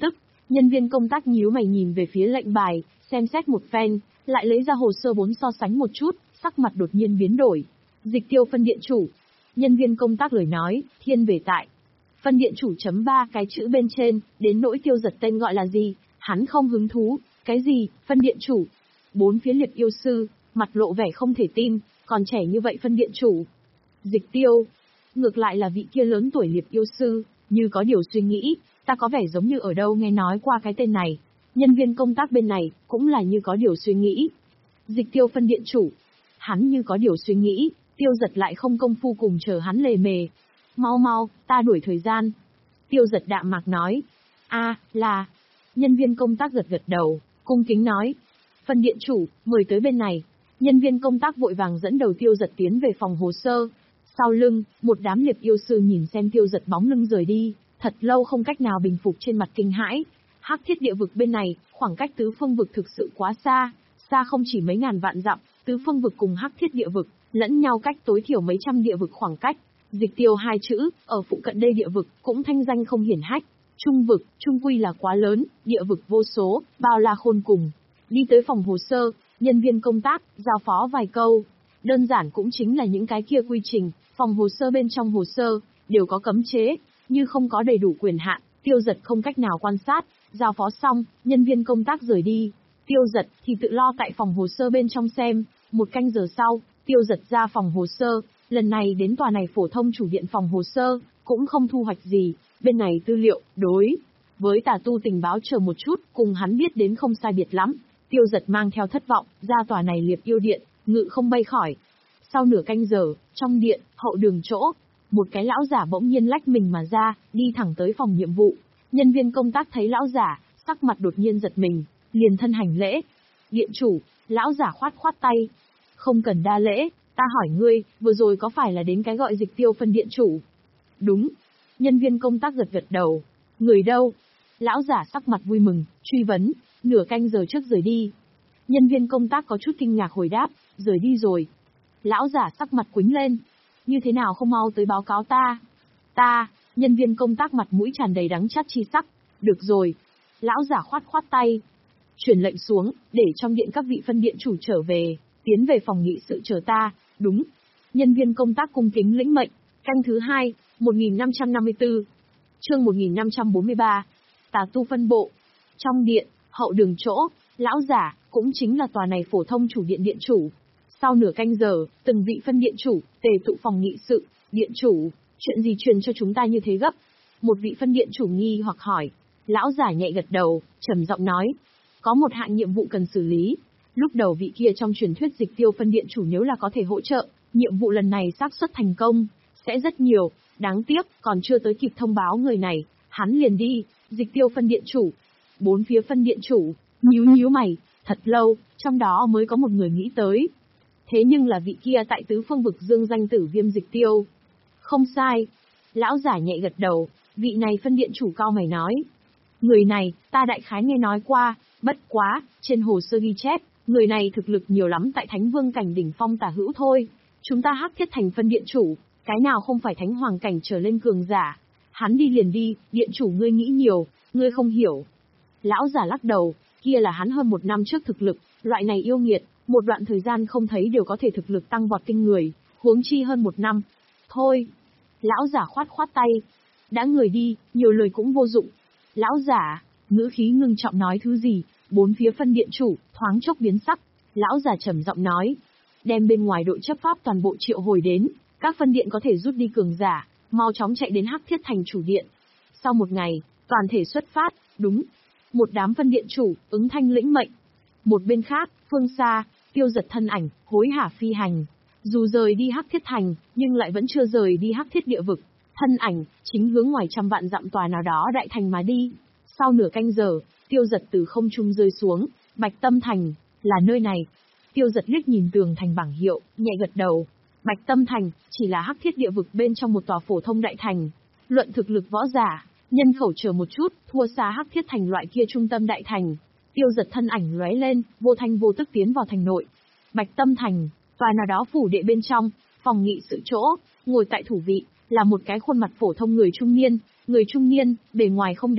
[SPEAKER 1] Nhân viên công tác nhíu mày nhìn về phía lệnh bài, xem xét một phen, lại lấy ra hồ sơ vốn so sánh một chút, sắc mặt đột nhiên biến đổi. Dịch Tiêu phân điện chủ. Nhân viên công tác lời nói, thiên về tại. Phân điện chủ chấm ba cái chữ bên trên, đến nỗi Tiêu Giật tên gọi là gì, hắn không hứng thú. Cái gì, phân điện chủ? Bốn phía Liệp yêu sư, mặt lộ vẻ không thể tin, còn trẻ như vậy phân điện chủ. Dịch Tiêu. Ngược lại là vị kia lớn tuổi Liệp yêu sư, như có điều suy nghĩ, ta có vẻ giống như ở đâu nghe nói qua cái tên này. Nhân viên công tác bên này, cũng là như có điều suy nghĩ. Dịch Tiêu phân điện chủ. Hắn như có điều suy nghĩ, Tiêu Giật lại không công phu cùng chờ hắn lề mề. Mau mau, ta đuổi thời gian. Tiêu Giật đạm mạc nói. A, là. Nhân viên công tác gật gật đầu, cung kính nói. Phân điện chủ, mời tới bên này. Nhân viên công tác vội vàng dẫn đầu Tiêu Giật tiến về phòng hồ sơ. Sau lưng, một đám Liệp yêu sư nhìn xem Tiêu Giật bóng lưng rời đi, thật lâu không cách nào bình phục trên mặt kinh hãi. Hắc Thiết địa vực bên này, khoảng cách tứ phương vực thực sự quá xa, xa không chỉ mấy ngàn vạn dặm, tứ phương vực cùng Hắc Thiết địa vực, lẫn nhau cách tối thiểu mấy trăm địa vực khoảng cách. Dịch Tiêu hai chữ, ở phụ cận đây địa vực, cũng thanh danh không hiển hách. Trung vực, trung quy là quá lớn, địa vực vô số, bao la khôn cùng. Đi tới phòng hồ sơ, nhân viên công tác, giao phó vài câu. Đơn giản cũng chính là những cái kia quy trình, phòng hồ sơ bên trong hồ sơ, đều có cấm chế, như không có đầy đủ quyền hạn, Tiêu Giật không cách nào quan sát. Giao phó xong, nhân viên công tác rời đi. Tiêu Giật thì tự lo tại phòng hồ sơ bên trong xem. Một canh giờ sau, Tiêu Giật ra phòng hồ sơ, lần này đến tòa này phổ thông chủ điện phòng hồ sơ, cũng không thu hoạch gì. Bên này tư liệu, đối với tà tu tình báo chờ một chút, cùng hắn biết đến không sai biệt lắm. Tiêu Giật mang theo thất vọng, ra tòa này Liệp yêu điện, ngự không bay khỏi. Sau nửa canh giờ, trong điện, hậu đường chỗ, một cái lão giả bỗng nhiên lách mình mà ra, đi thẳng tới phòng nhiệm vụ. Nhân viên công tác thấy lão giả, sắc mặt đột nhiên giật mình, liền thân hành lễ. Điện chủ, lão giả khoát khoát tay. Không cần đa lễ, ta hỏi ngươi, vừa rồi có phải là đến cái gọi Dịch Tiêu phân điện chủ? Đúng. Nhân viên công tác gật gật đầu. Người đâu? Lão giả sắc mặt vui mừng, truy vấn, nửa canh giờ trước rời đi. Nhân viên công tác có chút kinh ngạc hồi đáp, rời đi rồi. Lão giả sắc mặt quĩnh lên. Như thế nào không mau tới báo cáo ta? Ta, nhân viên công tác mặt mũi tràn đầy đắng chát chi sắc. Được rồi. Lão giả khoát khoát tay. Truyền lệnh xuống, để trong điện các vị phân điện chủ trở về, tiến về phòng nghị sự chờ ta. Đúng. Nhân viên công tác cung kính lĩnh mệnh. Canh thứ hai, một nghìn năm trăm năm mươi tư. Chương một nghìn năm trăm bốn mươi ba. Tà tu phân bộ. Trong điện, hậu đường chỗ, lão giả, cũng chính là tòa này phổ thông chủ điện điện chủ. Sau nửa canh giờ, từng vị phân điện chủ, tề tụ phòng nghị sự. Điện chủ, chuyện gì truyền cho chúng ta như thế gấp? Một vị phân điện chủ nghi hoặc hỏi. Lão giả nhẹ gật đầu, trầm giọng nói. Có một hạng nhiệm vụ cần xử lý. Lúc đầu vị kia trong truyền thuyết Dịch Tiêu phân điện chủ nếu là có thể hỗ trợ, nhiệm vụ lần này xác suất thành công sẽ rất nhiều. Đáng tiếc, còn chưa tới kịp thông báo người này, hắn liền đi. Dịch Tiêu phân điện chủ. Bốn phía phân điện chủ, nhíu nhíu mày, thật lâu, trong đó mới có một người nghĩ tới. Thế nhưng là vị kia tại tứ phương vực dương danh tử Viêm Dịch Tiêu. Không sai. Lão giả nhẹ gật đầu, vị này phân điện chủ cao mày nói. Người này, ta đại khái nghe nói qua, bất quá, trên hồ sơ ghi chép, người này thực lực nhiều lắm tại Thánh Vương cảnh đỉnh phong tả hữu thôi. Chúng ta Hắc Thiết thành phân điện chủ, cái nào không phải Thánh Hoàng cảnh trở lên cường giả. Hắn đi liền đi, điện chủ ngươi nghĩ nhiều, ngươi không hiểu. Lão giả lắc đầu, kia là hắn hơn một năm trước thực lực, loại này yêu nghiệt, một đoạn thời gian không thấy đều có thể thực lực tăng vọt kinh người, huống chi hơn một năm. Thôi. Lão giả khoát khoát tay. Đã người đi, nhiều lời cũng vô dụng. Lão giả, ngữ khí ngưng trọng nói thứ gì, bốn phía phân điện chủ, thoáng chốc biến sắc. Lão giả trầm giọng nói. Đem bên ngoài đội chấp pháp toàn bộ triệu hồi đến, các phân điện có thể rút đi cường giả, mau chóng chạy đến Hắc Thiết thành chủ điện. Sau một ngày, toàn thể xuất phát, đúng. Một đám phân điện chủ, ứng thanh lĩnh mệnh. Một bên khác, phương xa, Tiêu Giật thân ảnh, hối hả phi hành. Dù rời đi Hắc Thiết thành, nhưng lại vẫn chưa rời đi Hắc Thiết địa vực. Thân ảnh, chính hướng ngoài trăm vạn dặm tòa nào đó đại thành mà đi. Sau nửa canh giờ, Tiêu Giật từ không trung rơi xuống, Bạch Tâm Thành, là nơi này. Tiêu Giật liếc nhìn tường thành bảng hiệu, nhẹ gật đầu. Bạch Tâm Thành, chỉ là Hắc Thiết địa vực bên trong một tòa phổ thông đại thành. Luận thực lực võ giả, nhân khẩu chờ một chút, thua xa Hắc Thiết thành loại kia trung tâm đại thành. Tiêu Giật thân ảnh lóe lên, vô thanh vô tức tiến vào thành nội. Bạch Tâm Thành, tòa nào đó phủ đệ bên trong, phòng nghị sự chỗ, ngồi tại thủ vị, là một cái khuôn mặt phổ thông người trung niên. Người trung niên, bề ngoài không đẹp,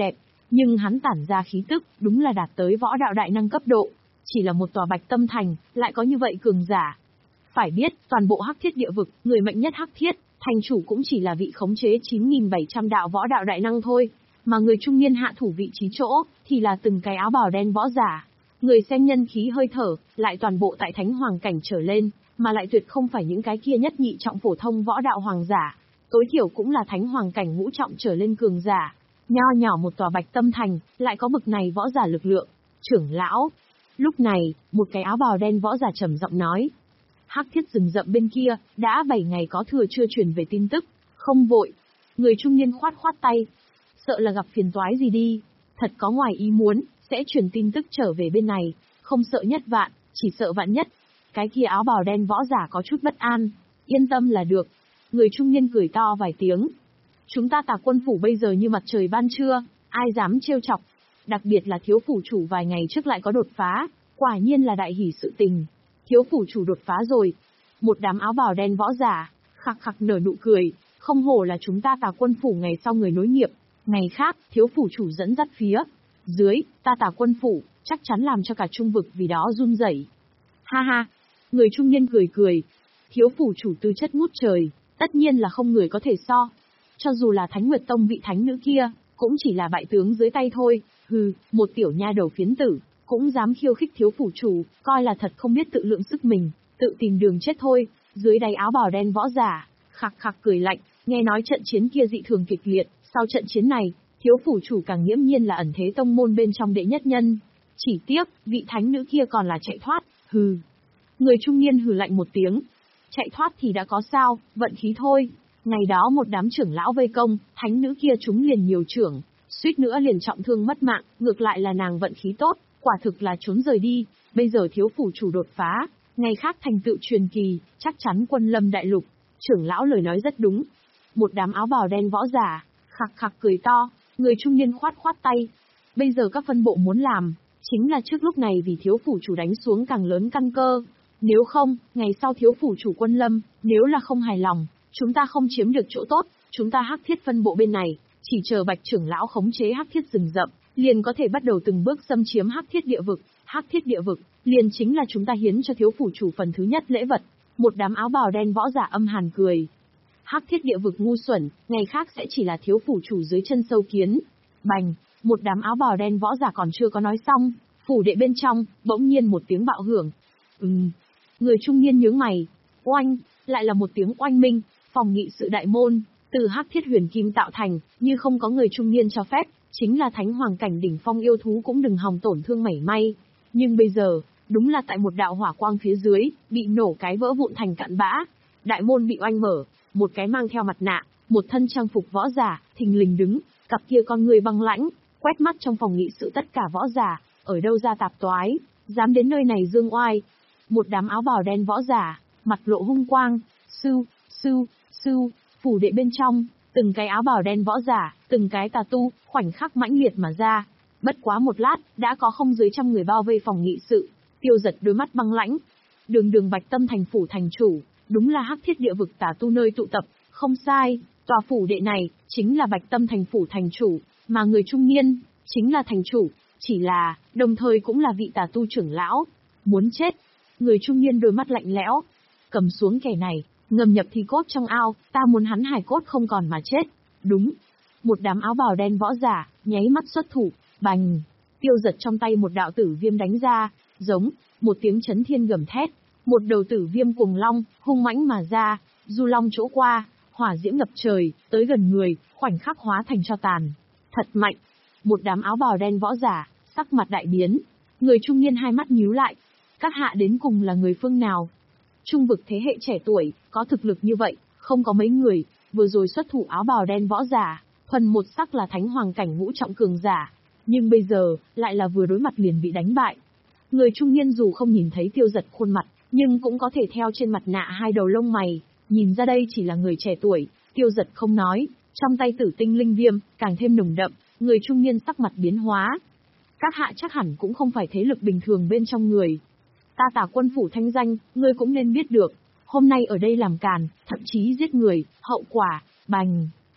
[SPEAKER 1] nhưng hắn tản ra khí tức, đúng là đạt tới võ đạo đại năng cấp độ. Chỉ là một tòa Bạch Tâm Thành, lại có như vậy cường giả. Phải biết, toàn bộ Hắc Thiết địa vực, người mạnh nhất Hắc Thiết, thành chủ cũng chỉ là vị khống chế chín nghìn bảy trăm đạo võ đạo đại năng thôi, mà người trung niên hạ thủ vị trí chỗ, thì là từng cái áo bào đen võ giả. Người xem nhân khí hơi thở, lại toàn bộ tại thánh hoàng cảnh trở lên, mà lại tuyệt không phải những cái kia nhất nhị trọng phổ thông võ đạo hoàng giả, tối thiểu cũng là thánh hoàng cảnh ngũ trọng trở lên cường giả. Nho nhỏ một tòa Bạch Tâm Thành, lại có bực này võ giả lực lượng. Trưởng lão. Lúc này, một cái áo bào đen võ giả trầm giọng nói. Hắc Thiết rừng rậm bên kia, đã bảy ngày có thừa chưa truyền về tin tức. Không vội. Người trung niên khoát khoát tay. Sợ là gặp phiền toái gì đi. Thật có ngoài ý muốn, sẽ truyền tin tức trở về bên này. Không sợ nhất vạn, chỉ sợ vạn nhất. Cái kia áo bào đen võ giả có chút bất an. Yên tâm là được. Người trung niên cười to vài tiếng. Chúng ta Tà Quân phủ bây giờ như mặt trời ban trưa, ai dám trêu chọc. Đặc biệt là thiếu phủ chủ vài ngày trước lại có đột phá, quả nhiên là đại hỷ sự tình. Thiếu phủ chủ đột phá rồi. Một đám áo bào đen võ giả, khặc khặc nở nụ cười, không hổ là chúng ta Tà Quân phủ ngày sau người nối nghiệp. Ngày khác, thiếu phủ chủ dẫn dắt phía dưới, ta Tà Quân phủ, chắc chắn làm cho cả trung vực vì đó run rẩy. Ha ha, người trung niên cười cười. Thiếu phủ chủ tư chất ngút trời, tất nhiên là không người có thể so. Cho dù là Thánh Nguyệt Tông vị thánh nữ kia, cũng chỉ là bại tướng dưới tay thôi. Hừ, một tiểu nha đầu phiến tử, cũng dám khiêu khích thiếu phủ chủ, coi là thật không biết tự lượng sức mình, tự tìm đường chết thôi. Dưới đáy áo bào đen võ giả, khặc khặc cười lạnh, nghe nói trận chiến kia dị thường kịch liệt, sau trận chiến này, thiếu phủ chủ càng nghiễm nhiên là ẩn thế tông môn bên trong đệ nhất nhân. Chỉ tiếc, vị thánh nữ kia còn là chạy thoát, hừ. Người trung niên hừ lạnh một tiếng. Chạy thoát thì đã có sao, vận khí thôi. Ngày đó một đám trưởng lão vây công, thánh nữ kia chúng liền nhiều trưởng, suýt nữa liền trọng thương mất mạng, ngược lại là nàng vận khí tốt, quả thực là trốn rời đi. Bây giờ thiếu phủ chủ đột phá, ngày khác thành tựu truyền kỳ, chắc chắn quân lâm đại lục. Trưởng lão lời nói rất đúng. Một đám áo bào đen võ giả, khặc khặc cười to, người trung niên khoát khoát tay. Bây giờ các phân bộ muốn làm, chính là trước lúc này vì thiếu phủ chủ đánh xuống càng lớn căn cơ. Nếu không, ngày sau thiếu phủ chủ quân lâm, nếu là không hài lòng, chúng ta không chiếm được chỗ tốt, chúng ta Hắc Thiết phân bộ bên này, chỉ chờ Bạch trưởng lão khống chế Hắc Thiết rừng rậm, liền có thể bắt đầu từng bước xâm chiếm Hắc Thiết địa vực. Hắc Thiết địa vực, liền chính là chúng ta hiến cho thiếu phủ chủ phần thứ nhất lễ vật. Một đám áo bào đen võ giả âm hàn cười. Hắc Thiết địa vực ngu xuẩn, ngày khác sẽ chỉ là thiếu phủ chủ dưới chân sâu kiến. Bành, một đám áo bào đen võ giả còn chưa có nói xong, phủ đệ bên trong, bỗng nhiên một tiếng bạo hưởng. Ừm. Người trung niên nhướng mày. Oanh, lại là một tiếng oanh minh, phòng nghị sự đại môn, từ Hắc Thiết huyền kim tạo thành, như không có người trung niên cho phép, chính là thánh hoàng cảnh đỉnh phong yêu thú cũng đừng hòng tổn thương mảy may. Nhưng bây giờ, đúng là tại một đạo hỏa quang phía dưới, bị nổ cái vỡ vụn thành cặn bã. Đại môn bị oanh mở, một cái mang theo mặt nạ, một thân trang phục võ giả, thình lình đứng, cặp kia con người băng lãnh, quét mắt trong phòng nghị sự tất cả võ giả, ở đâu ra tạp toái, dám đến nơi này dương oai. Một đám áo bào đen võ giả, mặt lộ hung quang, sưu, sưu, sưu, phủ đệ bên trong, từng cái áo bào đen võ giả, từng cái tà tu, khoảnh khắc mãnh liệt mà ra. Bất quá một lát, đã có không dưới trăm người bao vây phòng nghị sự. Tiêu Giật đôi mắt băng lãnh. Đường đường Bạch Tâm thành phủ thành chủ, đúng là Hắc Thiết địa vực tà tu nơi tụ tập, không sai, tòa phủ đệ này, chính là Bạch Tâm thành phủ thành chủ, mà người trung niên, chính là thành chủ, chỉ là, đồng thời cũng là vị tà tu trưởng lão. Muốn chết. Người trung niên đôi mắt lạnh lẽo. Cầm xuống kẻ này, ngầm nhập thi cốt trong ao, ta muốn hắn hài cốt không còn mà chết. Đúng. Một đám áo bào đen võ giả, nháy mắt xuất thủ, bành. Tiêu Giật trong tay một đạo tử viêm đánh ra, giống, một tiếng chấn thiên gầm thét. Một đầu tử viêm cùng long, hung mãnh mà ra, du long chỗ qua, hỏa diễm ngập trời, tới gần người, khoảnh khắc hóa thành tro tàn. Thật mạnh. Một đám áo bào đen võ giả, sắc mặt đại biến. Người trung niên hai mắt nhíu lại. Các hạ đến cùng là người phương nào? Trung vực thế hệ trẻ tuổi, có thực lực như vậy, không có mấy người, vừa rồi xuất thủ áo bào đen võ giả, thuần một sắc là thánh hoàng cảnh ngũ trọng cường giả, nhưng bây giờ, lại là vừa đối mặt liền bị đánh bại. Người trung niên dù không nhìn thấy Tiêu Giật khuôn mặt, nhưng cũng có thể theo trên mặt nạ hai đầu lông mày, nhìn ra đây chỉ là người trẻ tuổi. Tiêu Giật không nói, trong tay tử tinh linh viêm, càng thêm nồng đậm, người trung niên sắc mặt biến hóa. Các hạ chắc hẳn cũng không phải thế lực bình thường bên trong người. Ta Tà Quân phủ thanh danh, ngươi cũng nên biết được. Hôm nay ở đây làm càn, thậm chí giết người, hậu quả, bành.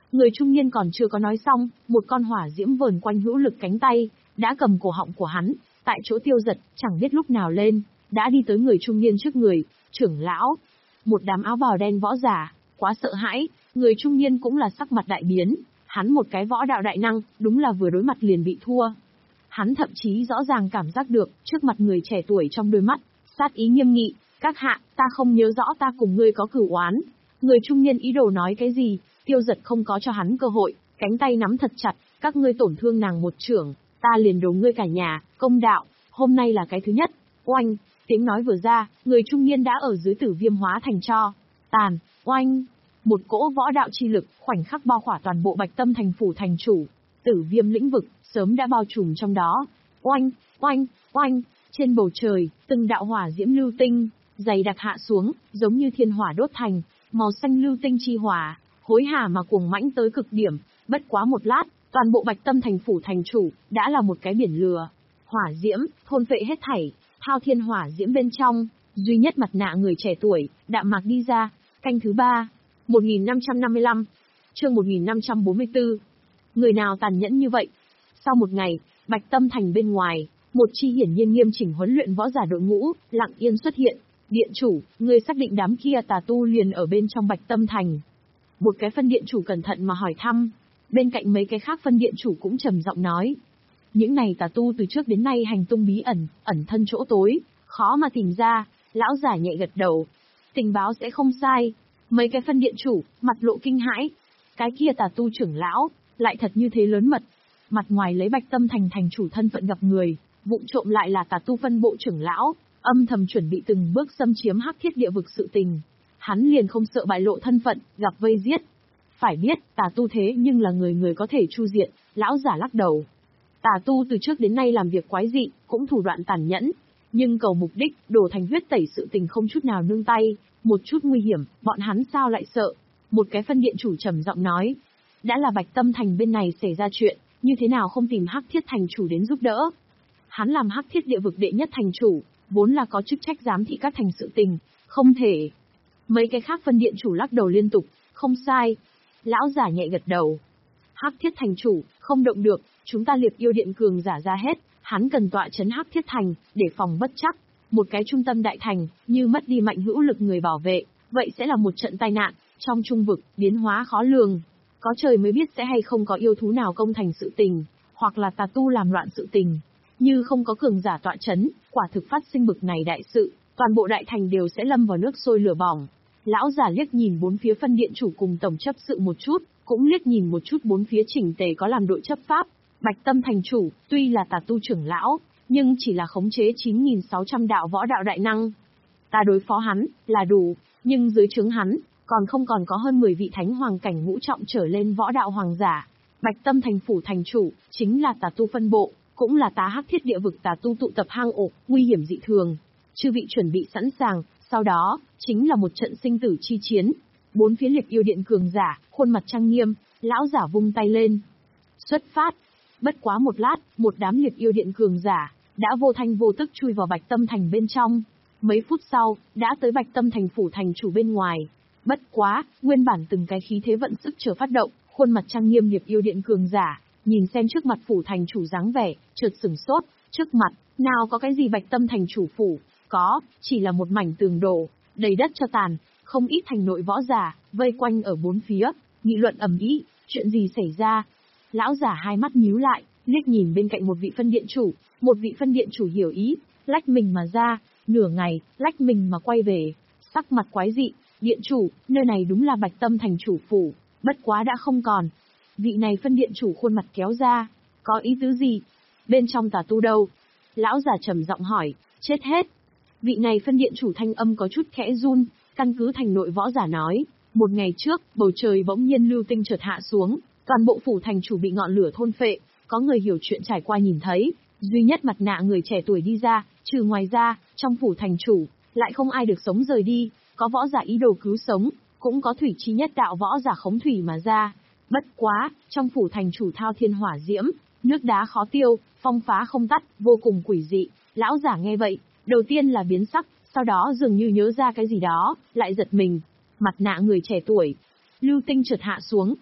[SPEAKER 1] Người trung niên còn chưa có nói xong, một con hỏa diễm vờn quanh hữu lực cánh tay, đã cầm cổ họng của hắn, tại chỗ tiêu giật, chẳng biết lúc nào lên, đã đi tới người trung niên trước người, trưởng lão. Một đám áo bào đen võ giả, quá sợ hãi, người trung niên cũng là sắc mặt đại biến, hắn một cái võ đạo đại năng, đúng là vừa đối mặt liền bị thua. Hắn thậm chí rõ ràng cảm giác được, trước mặt người trẻ tuổi trong đôi mắt, sát ý nghiêm nghị, các hạ, ta không nhớ rõ ta cùng ngươi có cửu oán. Người trung niên ý đồ nói cái gì, tiêu giật không có cho hắn cơ hội, cánh tay nắm thật chặt, các ngươi tổn thương nàng một chưởng, ta liền đổ ngươi cả nhà, công đạo, hôm nay là cái thứ nhất. Oanh, tiếng nói vừa ra, người trung niên đã ở dưới tử viêm hóa thành tro tàn. Oanh, một cỗ võ đạo chi lực khoảnh khắc bao khỏa toàn bộ Bạch Tâm thành phủ thành chủ, tử viêm lĩnh vực sớm đã bao trùm trong đó. Oanh, oanh, oanh, trên bầu trời, từng đạo hỏa diễm lưu tinh dày đặc hạ xuống, giống như thiên hỏa đốt thành, màu xanh lưu tinh chi hỏa, hối hả mà cuồng mãnh tới cực điểm. Bất quá một lát, toàn bộ Bạch Tâm thành phủ thành chủ đã là một cái biển lửa, hỏa diễm thôn phệ hết thảy. Thao thiên hỏa diễm bên trong, duy nhất mặt nạ người trẻ tuổi đạm mạc đi ra. Canh thứ ba, một nghìn năm trăm năm mươi lăm, chương một nghìn năm trăm bốn mươi tư. Người nào tàn nhẫn như vậy? Sau một ngày, Bạch Tâm thành bên ngoài, một chi hiển nhiên nghiêm chỉnh huấn luyện võ giả đội ngũ lặng yên xuất hiện. Điện chủ, người xác định đám kia tà tu liền ở bên trong Bạch Tâm thành? Một cái phân điện chủ cẩn thận mà hỏi thăm. Bên cạnh mấy cái khác phân điện chủ cũng trầm giọng nói. Những này tà tu từ trước đến nay hành tung bí ẩn, ẩn thân chỗ tối, khó mà tìm ra. Lão giả nhẹ gật đầu. Tình báo sẽ không sai. Mấy cái phân điện chủ, mặt lộ kinh hãi. Cái kia tà tu trưởng lão, lại thật như thế lớn mật. Mặt ngoài lấy Bạch Tâm thành thành chủ thân phận gặp người, vụng trộm lại là tà tu phân bộ trưởng lão, âm thầm chuẩn bị từng bước xâm chiếm Hắc Thiết địa vực sự tình. Hắn liền không sợ bại lộ thân phận, gặp vây giết. Phải biết, tà tu thế nhưng là người người có thể chu diện. Lão giả lắc đầu. Tà tu từ trước đến nay làm việc quái dị, cũng thủ đoạn tàn nhẫn, nhưng cầu mục đích, đổ thành huyết tẩy sự tình không chút nào nương tay, một chút nguy hiểm, bọn hắn sao lại sợ? Một cái phân điện chủ trầm giọng nói, đã là Bạch Tâm thành bên này xảy ra chuyện, như thế nào không tìm Hắc Thiết thành chủ đến giúp đỡ? Hắn làm Hắc Thiết địa vực đệ nhất thành chủ, vốn là có chức trách giám thị các thành sự tình, không thể. Mấy cái khác phân điện chủ lắc đầu liên tục, không sai. Lão giả nhẹ gật đầu. Hắc Thiết thành chủ, không động được, chúng ta liệp yêu điện cường giả ra hết, hắn cần tọa chấn Hắc Thiết thành, để phòng bất chắc. Một cái trung tâm đại thành, như mất đi mạnh hữu lực người bảo vệ, vậy sẽ là một trận tai nạn, trong trung vực, biến hóa khó lường. Có trời mới biết sẽ hay không có yêu thú nào công thành sự tình, hoặc là tà tu làm loạn sự tình. Như không có cường giả tọa chấn, quả thực phát sinh bực này đại sự, toàn bộ đại thành đều sẽ lâm vào nước sôi lửa bỏng. Lão giả liếc nhìn bốn phía phân điện chủ cùng tổng chấp sự một chút, cũng liếc nhìn một chút bốn phía chỉnh tề có làm đội chấp pháp. Bạch Tâm thành chủ, tuy là tà tu trưởng lão, nhưng chỉ là khống chế chín nghìn sáu trăm đạo võ đạo đại năng. Ta đối phó hắn, là đủ, nhưng dưới trướng hắn, còn không còn có hơn mười vị thánh hoàng cảnh ngũ trọng trở lên võ đạo hoàng giả. Bạch Tâm thành phủ thành chủ, chính là tà tu phân bộ, cũng là tá Hắc Thiết địa vực tà tu tụ tập hang ổ, nguy hiểm dị thường. Chư vị chuẩn bị sẵn sàng, sau đó, chính là một trận sinh tử chi chiến. Bốn phía liệp yêu điện cường giả, khuôn mặt trang nghiêm, lão giả vung tay lên. Xuất phát. Bất quá một lát, một đám liệp yêu điện cường giả, đã vô thanh vô tức chui vào Bạch Tâm thành bên trong. Mấy phút sau, đã tới Bạch Tâm thành phủ thành chủ bên ngoài. Bất quá, nguyên bản từng cái khí thế vận sức chờ phát động, khuôn mặt trang nghiêm liệp yêu điện cường giả, nhìn xem trước mặt phủ thành chủ dáng vẻ, chợt sửng sốt, trước mặt, nào có cái gì Bạch Tâm thành chủ phủ, có, chỉ là một mảnh tường đổ, đầy đất cho tàn, không ít thành nội võ giả, vây quanh ở bốn phía, nghị luận ầm ĩ, chuyện gì xảy ra? Lão giả hai mắt nhíu lại, liếc nhìn bên cạnh một vị phân điện chủ, một vị phân điện chủ hiểu ý, lách mình mà ra, nửa ngày, lách mình mà quay về, sắc mặt quái dị, điện chủ, nơi này đúng là Bạch Tâm thành chủ phủ, bất quá đã không còn. Vị này phân điện chủ khuôn mặt kéo ra, có ý tứ gì? Bên trong tà tu đâu? Lão giả trầm giọng hỏi, chết hết. Vị này phân điện chủ thanh âm có chút khẽ run, căn cứ thành nội võ giả nói, một ngày trước, bầu trời bỗng nhiên lưu tinh chợt hạ xuống, toàn bộ phủ thành chủ bị ngọn lửa thôn phệ, có người hiểu chuyện trải qua nhìn thấy, duy nhất mặt nạ người trẻ tuổi đi ra, trừ ngoài ra, trong phủ thành chủ, lại không ai được sống rời đi, có võ giả ý đồ cứu sống, cũng có thủy chi nhất đạo võ giả khống thủy mà ra. Bất quá, trong phủ thành chủ thao thiên hỏa diễm, nước đá khó tiêu, phong phá không tắt, vô cùng quỷ dị. Lão giả nghe vậy, đầu tiên là biến sắc, sau đó dường như nhớ ra cái gì đó, lại giật mình. Mặt nạ người trẻ tuổi, lưu tinh chợt hạ xuống.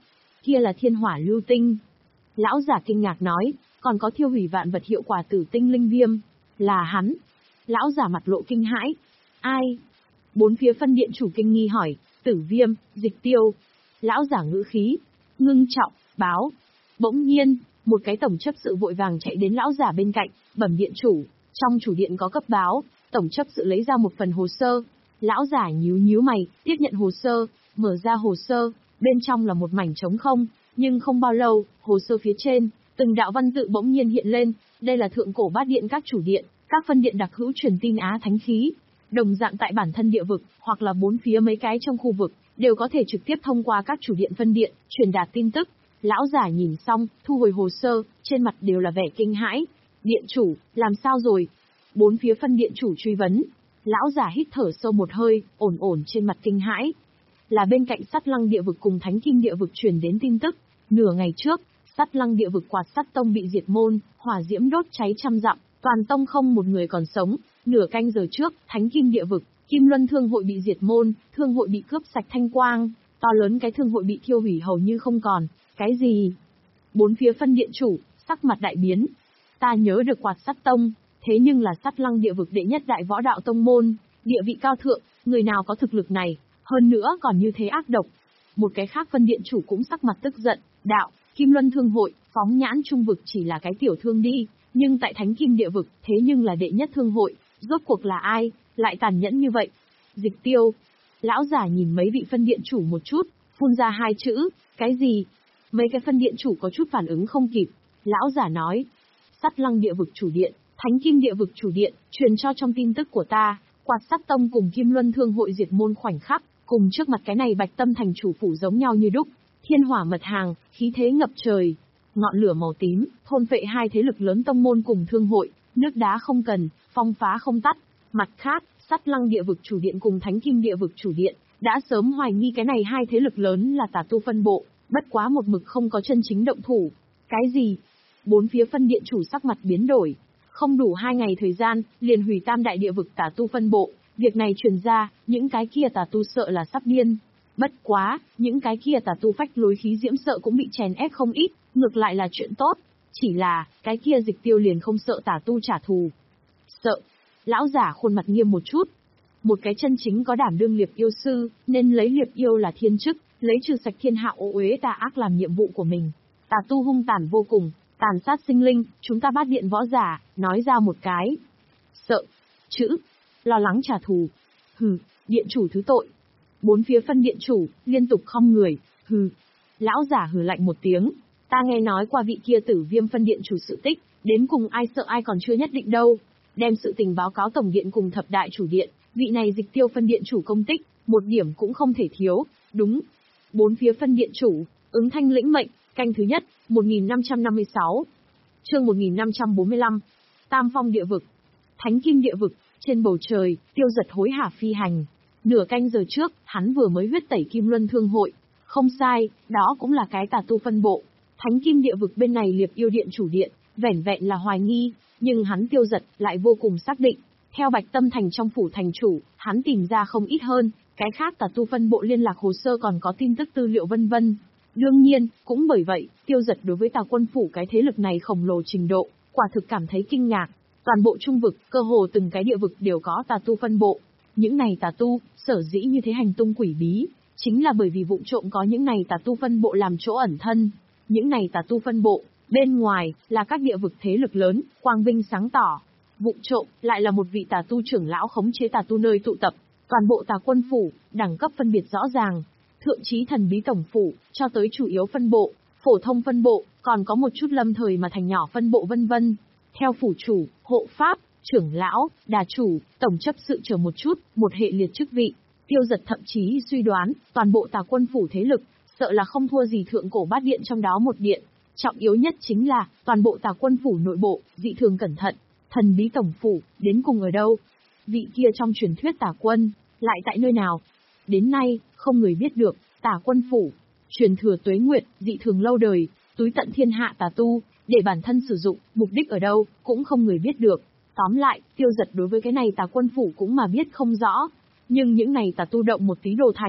[SPEAKER 1] kia là thiên hỏa lưu tinh. Lão giả kinh ngạc nói, còn có thiêu hủy vạn vật hiệu quả tử tinh linh viêm. Là hắn. Lão giả mặt lộ kinh hãi. Ai? Bốn phía phân điện chủ kinh nghi hỏi, Tử Viêm, Dịch Tiêu. Lão giả ngữ khí ngưng trọng, báo. Bỗng nhiên, một cái tổng chấp sự vội vàng chạy đến lão giả bên cạnh, bẩm điện chủ, trong chủ điện có cấp báo. Tổng chấp sự lấy ra một phần hồ sơ. Lão giả nhíu nhíu mày, tiếp nhận hồ sơ, mở ra hồ sơ, bên trong là một mảnh trống không, nhưng không bao lâu, hồ sơ phía trên, từng đạo văn tự bỗng nhiên hiện lên, đây là thượng cổ bát điện các chủ điện, các phân điện đặc hữu truyền tin á thánh khí. Đồng dạng tại bản thân địa vực, hoặc là bốn phía mấy cái trong khu vực, đều có thể trực tiếp thông qua các chủ điện phân điện, truyền đạt tin tức. Lão giả nhìn xong, thu hồi hồ sơ, trên mặt đều là vẻ kinh hãi. Điện chủ, làm sao rồi? Bốn phía phân điện chủ truy vấn. Lão giả hít thở sâu một hơi, ổn ổn trên mặt kinh hãi. Là bên cạnh Sắt Lăng địa vực cùng Thánh Kim địa vực truyền đến tin tức. Nửa ngày trước, Sắt Lăng địa vực Quạt Sắt Tông bị diệt môn, hỏa diễm đốt cháy trăm dặm, toàn tông không một người còn sống. Nửa canh giờ trước, Thánh Kim địa vực, Kim Luân Thương hội bị diệt môn, thương hội bị cướp sạch thanh quang, to lớn cái thương hội bị thiêu hủy hầu như không còn. Cái gì? Bốn phía phân điện chủ, sắc mặt đại biến. Ta nhớ được Quạt Sắt Tông, thế nhưng là Sắt Lăng địa vực đệ nhất đại võ đạo tông môn, địa vị cao thượng, người nào có thực lực này, hơn nữa còn như thế ác độc. Một cái khác phân điện chủ cũng sắc mặt tức giận, đạo, Kim Luân Thương hội, phóng nhãn trung vực chỉ là cái tiểu thương đi, nhưng tại Thánh Kim địa vực, thế nhưng là đệ nhất thương hội, rốt cuộc là ai, lại tàn nhẫn như vậy? Dịch Tiêu. Lão giả nhìn mấy vị phân điện chủ một chút, phun ra hai chữ, cái gì? Mấy cái phân điện chủ có chút phản ứng không kịp. Lão giả nói, Sắt Lăng địa vực chủ điện, Thánh Kim địa vực chủ điện, truyền cho trong tin tức của ta, Quạt Sắt Tông cùng Kim Luân Thương hội diệt môn khoảnh khắc, cùng trước mặt cái này Bạch Tâm thành chủ phủ giống nhau như đúc, thiên hỏa mật hàng, khí thế ngập trời, ngọn lửa màu tím, thôn phệ hai thế lực lớn tông môn cùng thương hội, nước đá không cần, phong phá không tắt. Mặt khác, Sắt Lăng địa vực chủ điện cùng Thánh Kim địa vực chủ điện, đã sớm hoài nghi cái này hai thế lực lớn là tà tu phân bộ, bất quá một mực không có chân chính động thủ. Cái gì? Bốn phía phân điện chủ sắc mặt biến đổi. Không đủ hai ngày thời gian, liền hủy tam đại địa vực tà tu phân bộ, việc này truyền ra, những cái kia tà tu sợ là sắp điên. Bất quá, những cái kia tà tu phách lối khí diễm sợ cũng bị chèn ép không ít, ngược lại là chuyện tốt. Chỉ là, cái kia Dịch Tiêu liền không sợ tà tu trả thù. Sợ. Lão giả khuôn mặt nghiêm một chút. Một cái chân chính có đảm đương liệp yêu sư, nên lấy liệp yêu là thiên chức, lấy trừ sạch thiên hạ ô uế tà ác làm nhiệm vụ của mình. Tà tu hung tàn vô cùng, tàn sát sinh linh, chúng ta bát điện võ giả, nói ra một cái. Sợ. Chữ. Lo lắng trả thù. Hừ, điện chủ thứ tội. Bốn phía phân điện chủ, liên tục khom người. Hừ. Lão giả hừ lạnh một tiếng. Ta nghe nói qua vị kia Tử Viêm phân điện chủ sự tích, đến cùng ai sợ ai còn chưa nhất định đâu. Đem sự tình báo cáo tổng điện cùng thập đại chủ điện, vị này Dịch Tiêu phân điện chủ công tích, một điểm cũng không thể thiếu. Đúng. Bốn phía phân điện chủ, ứng thanh lĩnh mệnh, canh thứ nhất, một nghìn năm trăm năm mươi sáu. Chương một nghìn năm trăm bốn mươi lăm. Tam Phong địa vực. Thánh Kim địa vực, trên bầu trời, Tiêu Giật hối hả phi hành. Nửa canh giờ trước, hắn vừa mới huyết tẩy Kim Luân Thương hội. Không sai, đó cũng là cái tà tu phân bộ. Thánh Kim địa vực bên này liệp yêu điện chủ điện, vẻn vẹn là hoài nghi, nhưng hắn Tiêu Giật lại vô cùng xác định. Theo Bạch Tâm thành trong phủ thành chủ, hắn tìm ra không ít hơn, cái khác tà tu phân bộ liên lạc hồ sơ còn có tin tức tư liệu vân vân. Đương nhiên, cũng bởi vậy, Tiêu Giật đối với tà quân phủ cái thế lực này khổng lồ trình độ, quả thực cảm thấy kinh ngạc. Toàn bộ trung vực, cơ hồ từng cái địa vực đều có tà tu phân bộ. Những này tà tu, sở dĩ như thế hành tung quỷ bí, chính là bởi vì vụng trộm có những này tà tu phân bộ làm chỗ ẩn thân. Những này tà tu phân bộ, bên ngoài, là các địa vực thế lực lớn, quang vinh sáng tỏ. Vụng trộm, lại là một vị tà tu trưởng lão khống chế tà tu nơi tụ tập. Toàn bộ tà quân phủ, đẳng cấp phân biệt rõ ràng. Thượng chí thần bí tổng phủ, cho tới chủ yếu phân bộ, phổ thông phân bộ, còn có một chút lâm thời mà thành nhỏ phân bộ vân vân. Theo phủ chủ, hộ pháp, trưởng lão, đà chủ, tổng chấp sự chờ một chút, một hệ liệt chức vị. Tiêu Giật thậm chí suy đoán, toàn bộ tà quân phủ thế lực, sợ là không thua gì thượng cổ bát điện trong đó một điện. Trọng yếu nhất chính là, toàn bộ tà quân phủ nội bộ, dị thường cẩn thận. Thần bí tổng phủ, đến cùng ở đâu? Vị kia trong truyền thuyết tà quân, lại tại nơi nào? Đến nay, không người biết được, tà quân phủ, truyền thừa tuế nguyệt, dị thường lâu đời, túi tận thiên hạ tà tu, để bản thân sử dụng, mục đích ở đâu, cũng không người biết được. Tóm lại, Tiêu Giật đối với cái này tà quân phủ cũng mà biết không rõ. Nhưng những này tà tu động một tí đồ thành,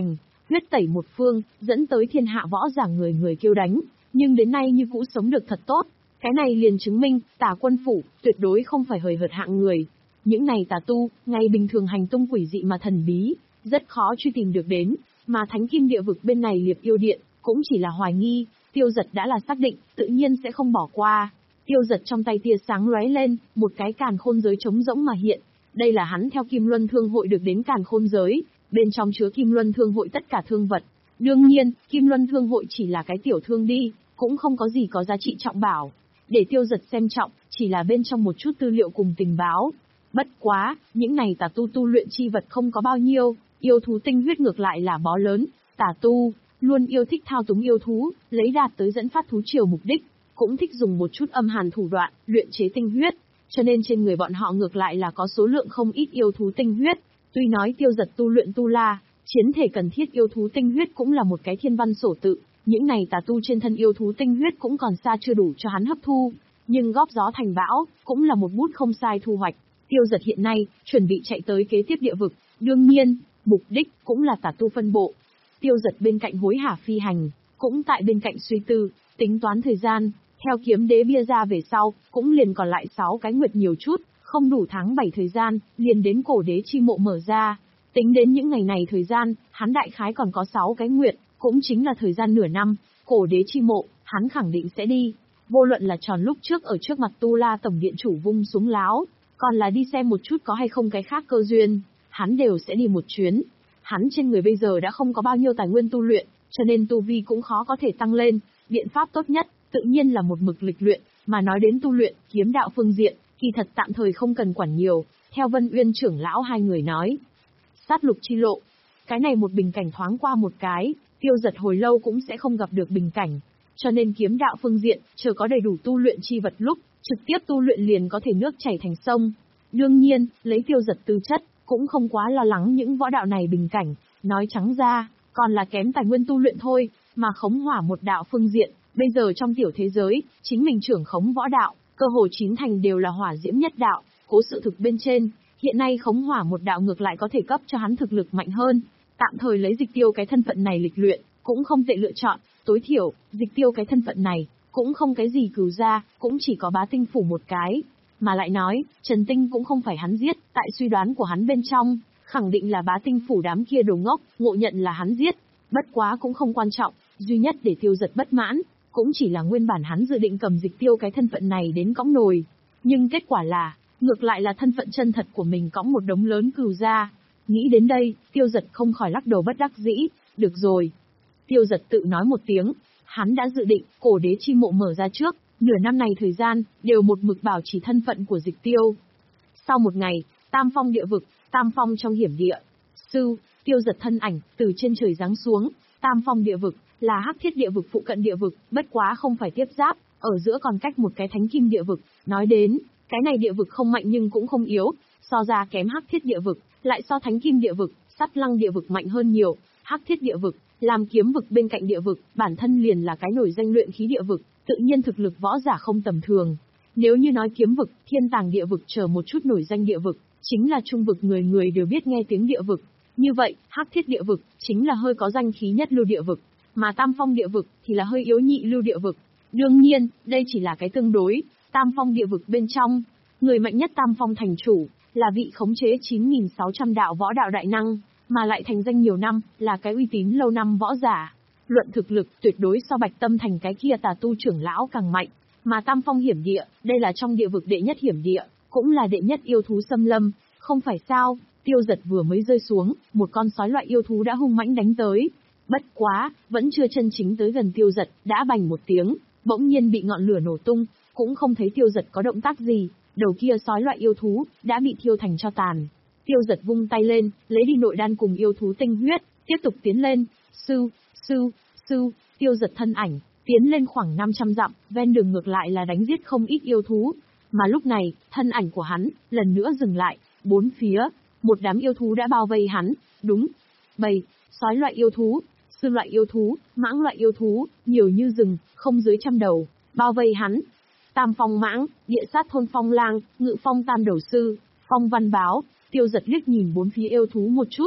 [SPEAKER 1] huyết tẩy một phương, dẫn tới thiên hạ võ giả người người kêu đánh, nhưng đến nay như cũ sống được thật tốt. Cái này liền chứng minh, Tà Quân Phủ, tuyệt đối không phải hời hợt hạng người. Những này tà tu, ngày bình thường hành tung quỷ dị mà thần bí, rất khó truy tìm được đến, mà Thánh Kim Địa Vực bên này Liệp Yêu Điện, cũng chỉ là hoài nghi, Tiêu Dật đã là xác định, tự nhiên sẽ không bỏ qua. Tiêu Dật trong tay tia sáng lóe lên, một cái càn khôn giới trống rỗng mà hiện. Đây là hắn theo Kim Luân Thương Hội được đến càn khôn giới, bên trong chứa Kim Luân Thương Hội tất cả thương vật. Đương nhiên, Kim Luân Thương Hội chỉ là cái tiểu thương đi, cũng không có gì có giá trị trọng bảo. Để Tiêu Dật xem trọng, chỉ là bên trong một chút tư liệu cùng tình báo. Bất quá, những này tà tu tu luyện chi vật không có bao nhiêu, yêu thú tinh huyết ngược lại là bó lớn. Tà tu luôn yêu thích thao túng yêu thú, lấy đạt tới dẫn phát thú triều mục đích, cũng thích dùng một chút âm hàn thủ đoạn, luyện chế tinh huyết, cho nên trên người bọn họ ngược lại là có số lượng không ít yêu thú tinh huyết. Tuy nói Tiêu Dật tu luyện tu la, chiến thể cần thiết yêu thú tinh huyết cũng là một cái thiên văn sổ tự, những này tà tu trên thân yêu thú tinh huyết cũng còn xa chưa đủ cho hắn hấp thu, nhưng góp gió thành bão, cũng là một bút không sai thu hoạch. Tiêu Dật hiện nay, chuẩn bị chạy tới kế tiếp địa vực, đương nhiên, mục đích cũng là tà tu phân bộ. Tiêu Dật bên cạnh hối hả phi hành, cũng tại bên cạnh suy tư, tính toán thời gian, theo kiếm đế bia ra về sau, cũng liền còn lại sáu cái nguyệt nhiều chút, không đủ tháng bảy thời gian, liền đến cổ đế chi mộ mở ra. Tính đến những ngày này thời gian, hắn đại khái còn có sáu cái nguyệt, cũng chính là thời gian nửa năm, cổ đế chi mộ, hắn khẳng định sẽ đi. Vô luận là tròn lúc trước ở trước mặt Tu La tổng điện chủ vung súng láo, còn là đi xem một chút có hay không cái khác cơ duyên, hắn đều sẽ đi một chuyến. Hắn trên người bây giờ đã không có bao nhiêu tài nguyên tu luyện, cho nên tu vi cũng khó có thể tăng lên, biện pháp tốt nhất, tự nhiên là một mực lịch luyện, mà nói đến tu luyện, kiếm đạo phương diện, kỳ thật tạm thời không cần quản nhiều, theo Vân Uyên trưởng lão hai người nói. Sát lục chi lộ, cái này một bình cảnh thoáng qua một cái, Tiêu Dật hồi lâu cũng sẽ không gặp được bình cảnh, cho nên kiếm đạo phương diện, chờ có đầy đủ tu luyện chi vật lúc, trực tiếp tu luyện liền có thể nước chảy thành sông. Đương nhiên, lấy Tiêu Dật tư chất, cũng không quá lo lắng những võ đạo này bình cảnh, nói trắng ra, còn là kém tài nguyên tu luyện thôi, mà khống hỏa một đạo phương diện, bây giờ trong tiểu thế giới, chính mình trưởng khống võ đạo, cơ hồ chín thành đều là hỏa diễm nhất đạo, cố sự thực bên trên, hiện nay khống hỏa một đạo ngược lại có thể cấp cho hắn thực lực mạnh hơn, tạm thời lấy Dịch Tiêu cái thân phận này lịch luyện, cũng không tệ lựa chọn, tối thiểu, Dịch Tiêu cái thân phận này, cũng không cái gì cừu ra, cũng chỉ có Bá Tinh Phủ một cái. Mà lại nói, Trần Tinh cũng không phải hắn giết, tại suy đoán của hắn bên trong, khẳng định là Bá Tinh Phủ đám kia đồ ngốc, ngộ nhận là hắn giết. Bất quá cũng không quan trọng, duy nhất để Tiêu Dật bất mãn, cũng chỉ là nguyên bản hắn dự định cầm Dịch Tiêu cái thân phận này đến cõng nồi. Nhưng kết quả là, ngược lại là thân phận chân thật của mình cõng một đống lớn cừu ra. Nghĩ đến đây, Tiêu Dật không khỏi lắc đầu bất đắc dĩ, được rồi. Tiêu Dật tự nói một tiếng, hắn đã dự định, cổ đế chi mộ mở ra trước, nửa năm này thời gian, đều một mực bảo trì thân phận của Dịch Tiêu. Sau một ngày, Tam Phong địa vực, Tam Phong trong hiểm địa. Sư, Tiêu Dật thân ảnh, từ trên trời giáng xuống, Tam Phong địa vực, là hắc thiết địa vực phụ cận địa vực, bất quá không phải tiếp giáp, ở giữa còn cách một cái thánh kim địa vực. Nói đến, cái này địa vực không mạnh nhưng cũng không yếu, so ra kém hắc thiết địa vực, lại so thánh kim địa vực, sắt lăng địa vực mạnh hơn nhiều. Hắc thiết địa vực, làm kiếm vực bên cạnh địa vực, bản thân liền là cái nổi danh luyện khí địa vực, tự nhiên thực lực võ giả không tầm thường. Nếu như nói kiếm vực, thiên tàng địa vực chờ một chút nổi danh địa vực, chính là trung vực người người đều biết nghe tiếng địa vực. Như vậy, hắc thiết địa vực, chính là hơi có danh khí nhất lưu địa vực, mà Tam Phong địa vực, thì là hơi yếu nhị lưu địa vực. Đương nhiên, đây chỉ là cái tương đối, Tam Phong địa vực bên trong, người mạnh nhất Tam Phong thành chủ, là vị khống chế chín nghìn sáu trăm đạo võ đạo đại năng, mà lại thành danh nhiều năm, là cái uy tín lâu năm võ giả. Luận thực lực, tuyệt đối so Bạch Tâm Thành cái kia tà tu trưởng lão càng mạnh, mà Tam Phong hiểm địa, đây là trong địa vực đệ nhất hiểm địa, cũng là đệ nhất yêu thú xâm lâm, không phải sao? Tiêu Dật vừa mới rơi xuống, một con sói loại yêu thú đã hung mãnh đánh tới. Bất quá, vẫn chưa chân chính tới gần Tiêu Dật, đã bành một tiếng, bỗng nhiên bị ngọn lửa nổ tung, cũng không thấy Tiêu Dật có động tác gì, đầu kia sói loại yêu thú đã bị thiêu thành tro tàn. Tiêu Dật vung tay lên, lấy đi nội đan cùng yêu thú tinh huyết, tiếp tục tiến lên. Sư, sư, sư, Tiêu Dật thân ảnh tiến lên khoảng năm trăm dặm, ven đường ngược lại là đánh giết không ít yêu thú, mà lúc này, thân ảnh của hắn lần nữa dừng lại, bốn phía, một đám yêu thú đã bao vây hắn, đúng, bầy, sói loại yêu thú, sư loại yêu thú, mãng loại yêu thú, nhiều như rừng, không dưới trăm đầu, bao vây hắn. Tam Phong mãng, địa sát thôn Phong lang, ngự phong tam đầu sư, Phong văn báo. Tiêu Dật liếc nhìn bốn phía yêu thú một chút,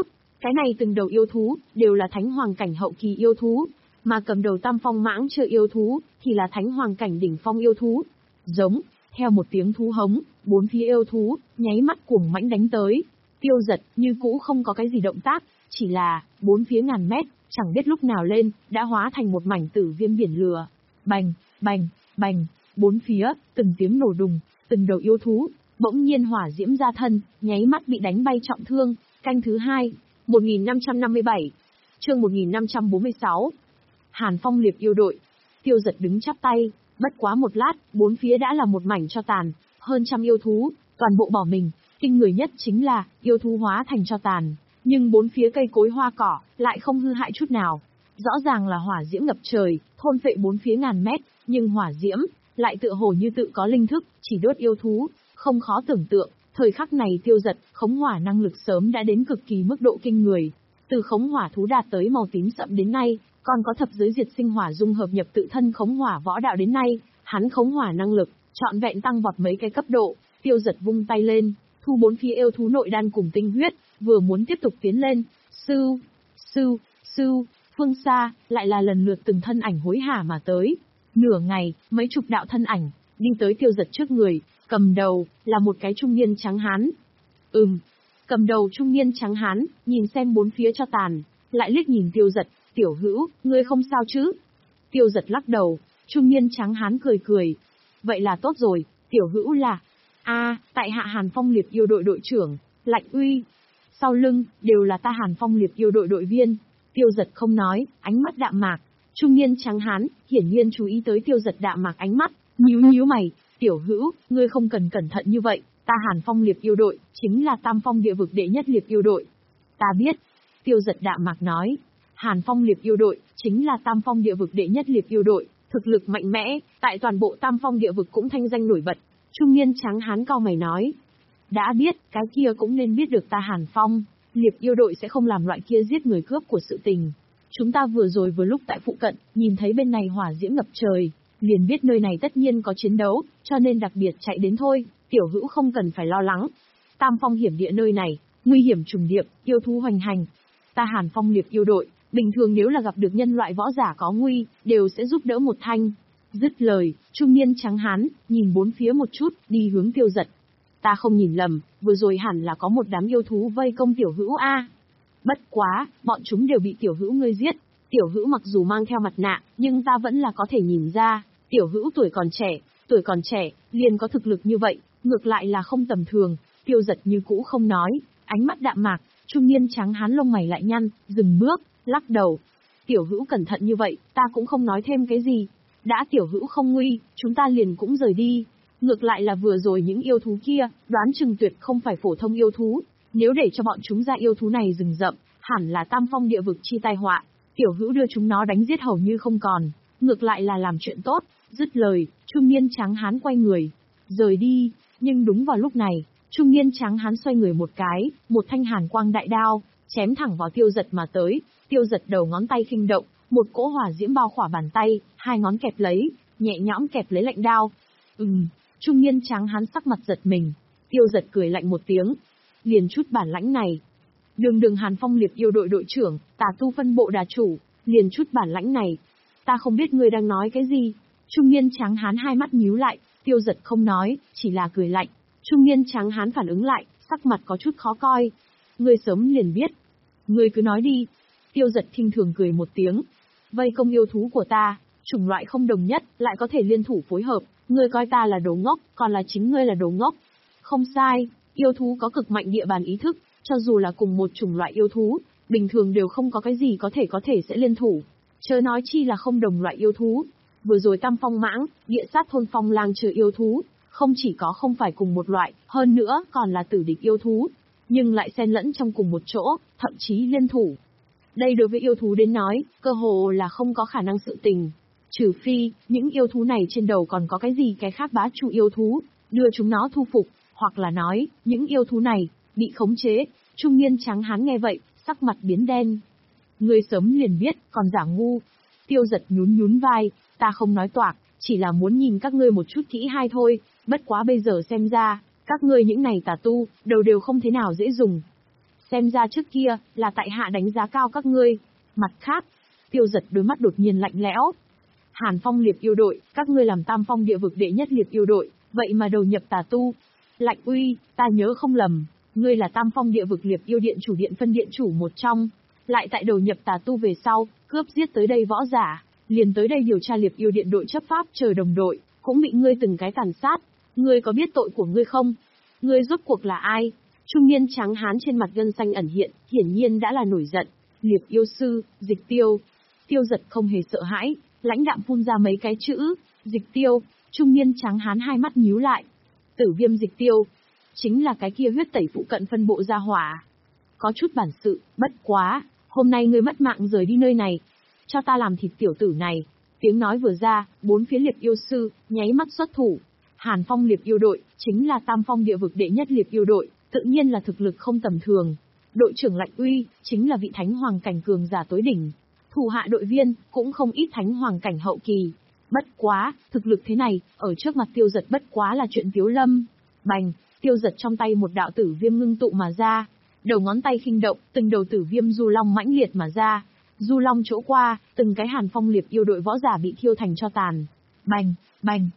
[SPEAKER 1] Cái này từng đầu yêu thú, đều là thánh hoàng cảnh hậu kỳ yêu thú, mà cầm đầu tam phong mãng chưa yêu thú, thì là thánh hoàng cảnh đỉnh phong yêu thú. Giống, theo một tiếng thú hống, bốn phía yêu thú, nháy mắt cuồng mãnh đánh tới. Tiêu Giật, như cũ không có cái gì động tác, chỉ là, bốn phía ngàn mét, chẳng biết lúc nào lên, đã hóa thành một mảnh tử viêm biển lửa. Bành, bành, bành, bốn phía, từng tiếng nổ đùng, từng đầu yêu thú, bỗng nhiên hỏa diễm ra thân, nháy mắt bị đánh bay trọng thương. Canh thứ hai, một nghìn năm trăm năm mươi bảy, chương một nghìn năm trăm bốn mươi sáu. Hàn Phong Liệp yêu đội. Tiêu Giật đứng chắp tay, bất quá một lát, bốn phía đã là một mảnh tro tàn, hơn trăm yêu thú, toàn bộ bỏ mình. Kinh người nhất chính là, yêu thú hóa thành tro tàn, nhưng bốn phía cây cối hoa cỏ, lại không hư hại chút nào. Rõ ràng là hỏa diễm ngập trời, thôn phệ bốn phía ngàn mét, nhưng hỏa diễm, lại tựa hồ như tự có linh thức, chỉ đốt yêu thú, không khó tưởng tượng. Thời khắc này Tiêu Giật, khống hỏa năng lực sớm đã đến cực kỳ mức độ kinh người. Từ khống hỏa thú đạt tới màu tím sậm đến nay, còn có thập giới diệt sinh hỏa dung hợp nhập tự thân khống hỏa võ đạo đến nay, hắn khống hỏa năng lực, trọn vẹn tăng vọt mấy cái cấp độ. Tiêu Giật vung tay lên, thu bốn phía yêu thú nội đan cùng tinh huyết, vừa muốn tiếp tục tiến lên. Sưu, sưu, sưu, phương xa, lại là lần lượt từng thân ảnh hối hả mà tới. Nửa ngày, mấy chục đạo thân ảnh, đi tới Tiêu Giật trước người, cầm đầu, là một cái trung niên trắng hán. Ừm, cầm đầu trung niên trắng hán, nhìn xem bốn phía cho tàn, lại liếc nhìn Tiêu Giật, tiểu hữu, ngươi không sao chứ? Tiêu Giật lắc đầu, trung niên trắng hán cười cười. Vậy là tốt rồi, tiểu hữu là... a tại hạ Hàn Phong Liệp yêu đội đội trưởng, Lạnh Uy. Sau lưng, đều là ta Hàn Phong Liệp yêu đội đội viên. Tiêu Giật không nói, ánh mắt đạm mạc. Trung niên trắng hán, hiển nhiên chú ý tới Tiêu Giật đạm mạc ánh mắt, nhíu nhíu mày. Tiểu hữu, ngươi không cần cẩn thận như vậy, ta Hàn Phong Liệp yêu đội, chính là tam phong địa vực đệ nhất liệp yêu đội. Ta biết. Tiêu Giật đạm mạc nói. Hàn Phong Liệp yêu đội, chính là tam phong địa vực đệ nhất liệp yêu đội, thực lực mạnh mẽ, tại toàn bộ tam phong địa vực cũng thanh danh nổi bật. Trung niên trắng hán cau mày nói. Đã biết, cái kia cũng nên biết được ta Hàn Phong Liệp yêu đội sẽ không làm loại kia giết người cướp của sự tình. Chúng ta vừa rồi vừa lúc tại phụ cận, nhìn thấy bên này hỏa diễm ngập trời, liền biết nơi này tất nhiên có chiến đấu, cho nên đặc biệt chạy đến thôi, tiểu hữu không cần phải lo lắng. Tam phong hiểm địa nơi này, nguy hiểm trùng điệp, yêu thú hoành hành. Ta Hàn Phong Liệp yêu đội, bình thường nếu là gặp được nhân loại võ giả có nguy, đều sẽ giúp đỡ một thanh. Dứt lời, trung niên trắng hán, nhìn bốn phía một chút, đi hướng Tiêu Giật. Ta không nhìn lầm, vừa rồi hẳn là có một đám yêu thú vây công tiểu hữu a. Bất quá, bọn chúng đều bị tiểu hữu ngươi giết. Tiểu hữu mặc dù mang theo mặt nạ, nhưng ta vẫn là có thể nhìn ra, tiểu hữu tuổi còn trẻ, tuổi còn trẻ, liền có thực lực như vậy, ngược lại là không tầm thường. Tiêu Giật như cũ không nói, ánh mắt đạm mạc, trung niên trắng hán lông mày lại nhăn, dừng bước, lắc đầu. Tiểu hữu cẩn thận như vậy, ta cũng không nói thêm cái gì. Đã tiểu hữu không nguy, chúng ta liền cũng rời đi. Ngược lại là vừa rồi những yêu thú kia, đoán chừng tuyệt không phải phổ thông yêu thú. Nếu để cho bọn chúng ra yêu thú này rừng rậm, hẳn là tam phong địa vực chi tai họa. Tiểu hữu đưa chúng nó đánh giết hầu như không còn, ngược lại là làm chuyện tốt. Dứt lời, trung niên trắng hán quay người, rời đi. Nhưng đúng vào lúc này, trung niên trắng hán xoay người một cái, một thanh hàn quang đại đao, chém thẳng vào Tiêu Giật mà tới. Tiêu Giật đầu ngón tay khinh động, một cỗ hỏa diễm bao khỏa bàn tay, hai ngón kẹp lấy, nhẹ nhõm kẹp lấy lạnh đao. Ừm, trung niên trắng hán sắc mặt giật mình. Tiêu Giật cười lạnh một tiếng. Liền chút bản lãnh này. Đường đường Hàn Phong Liệp yêu đội đội trưởng, tà tu phân bộ đà chủ, liền chút bản lãnh này. Ta không biết ngươi đang nói cái gì. Trung niên trắng hán hai mắt nhíu lại, Tiêu Giật không nói, chỉ là cười lạnh. Trung niên trắng hán phản ứng lại, sắc mặt có chút khó coi. Ngươi sớm liền biết. Ngươi cứ nói đi. Tiêu Giật khinh thường cười một tiếng. Vây công yêu thú của ta, chủng loại không đồng nhất, lại có thể liên thủ phối hợp. Ngươi coi ta là đồ ngốc, còn là chính ngươi là đồ ngốc. Không sai, yêu thú có cực mạnh địa bàn ý thức, cho dù là cùng một chủng loại yêu thú, bình thường đều không có cái gì có thể có thể sẽ liên thủ. Chớ nói chi là không đồng loại yêu thú. Vừa rồi Tam Phong Mãng, địa sát thôn Phong Lang trừ yêu thú, không chỉ có không phải cùng một loại, hơn nữa còn là tử địch yêu thú, nhưng lại xen lẫn trong cùng một chỗ, thậm chí liên thủ. Đây đối với yêu thú đến nói, cơ hồ là không có khả năng sự tình. Trừ phi, những yêu thú này trên đầu còn có cái gì cái khác bá chủ yêu thú, đưa chúng nó thu phục, hoặc là nói, những yêu thú này, bị khống chế. Trung niên trắng hán nghe vậy, sắc mặt biến đen. Ngươi sớm liền biết, còn giả ngu. Tiêu Giật nhún nhún vai, ta không nói toạc, chỉ là muốn nhìn các ngươi một chút kỹ hay thôi, bất quá bây giờ xem ra, các ngươi những này tà tu, đầu đều không thế nào dễ dùng. Xem ra trước kia, là tại hạ đánh giá cao các ngươi. Mặt khác, Tiêu Giật đôi mắt đột nhiên lạnh lẽo. Hàn Phong Liệp yêu đội, các ngươi làm Tam Phong địa vực đệ nhất Liệp yêu đội, vậy mà đầu nhập tà tu. Lạnh Uy, ta nhớ không lầm, ngươi là Tam Phong địa vực Liệp yêu điện chủ điện phân điện chủ một trong, lại tại đầu nhập tà tu về sau, cướp giết tới đây võ giả, liền tới đây điều tra Liệp yêu điện đội chấp pháp chờ đồng đội, cũng bị ngươi từng cái tàn sát. Ngươi có biết tội của ngươi không? Ngươi rốt cuộc là ai? Trung niên trắng hán trên mặt gân xanh ẩn hiện, hiển nhiên đã là nổi giận. Liệp yêu sư, Dịch Tiêu. Tiêu Giật không hề sợ hãi, lãnh đạm phun ra mấy cái chữ, Dịch Tiêu. Trung niên trắng hán hai mắt nhíu lại. Tử Viêm Dịch Tiêu, chính là cái kia huyết tẩy phụ cận phân bộ gia hỏa. Có chút bản sự, bất quá, hôm nay ngươi mất mạng rời đi nơi này, cho ta làm thịt tiểu tử này. Tiếng nói vừa ra, bốn phía Liệp yêu sư nháy mắt xuất thủ. Hàn Phong Liệp yêu đội chính là Tam Phong địa vực đệ nhất Liệp yêu đội, tự nhiên là thực lực không tầm thường. Đội trưởng Lạnh Uy chính là vị thánh hoàng cảnh cường giả tối đỉnh. Thủ hạ đội viên cũng không ít thánh hoàng cảnh hậu kỳ. Bất quá, thực lực thế này, ở trước mặt Tiêu Giật bất quá là chuyện tiếu lâm. Bành, Tiêu Giật trong tay một đạo tử viêm ngưng tụ mà ra. Đầu ngón tay khinh động, từng đầu tử viêm du long mãnh liệt mà ra. Du long chỗ qua, từng cái Hàn Phong Liệp yêu đội võ giả bị thiêu thành tro tàn. Bành, bành,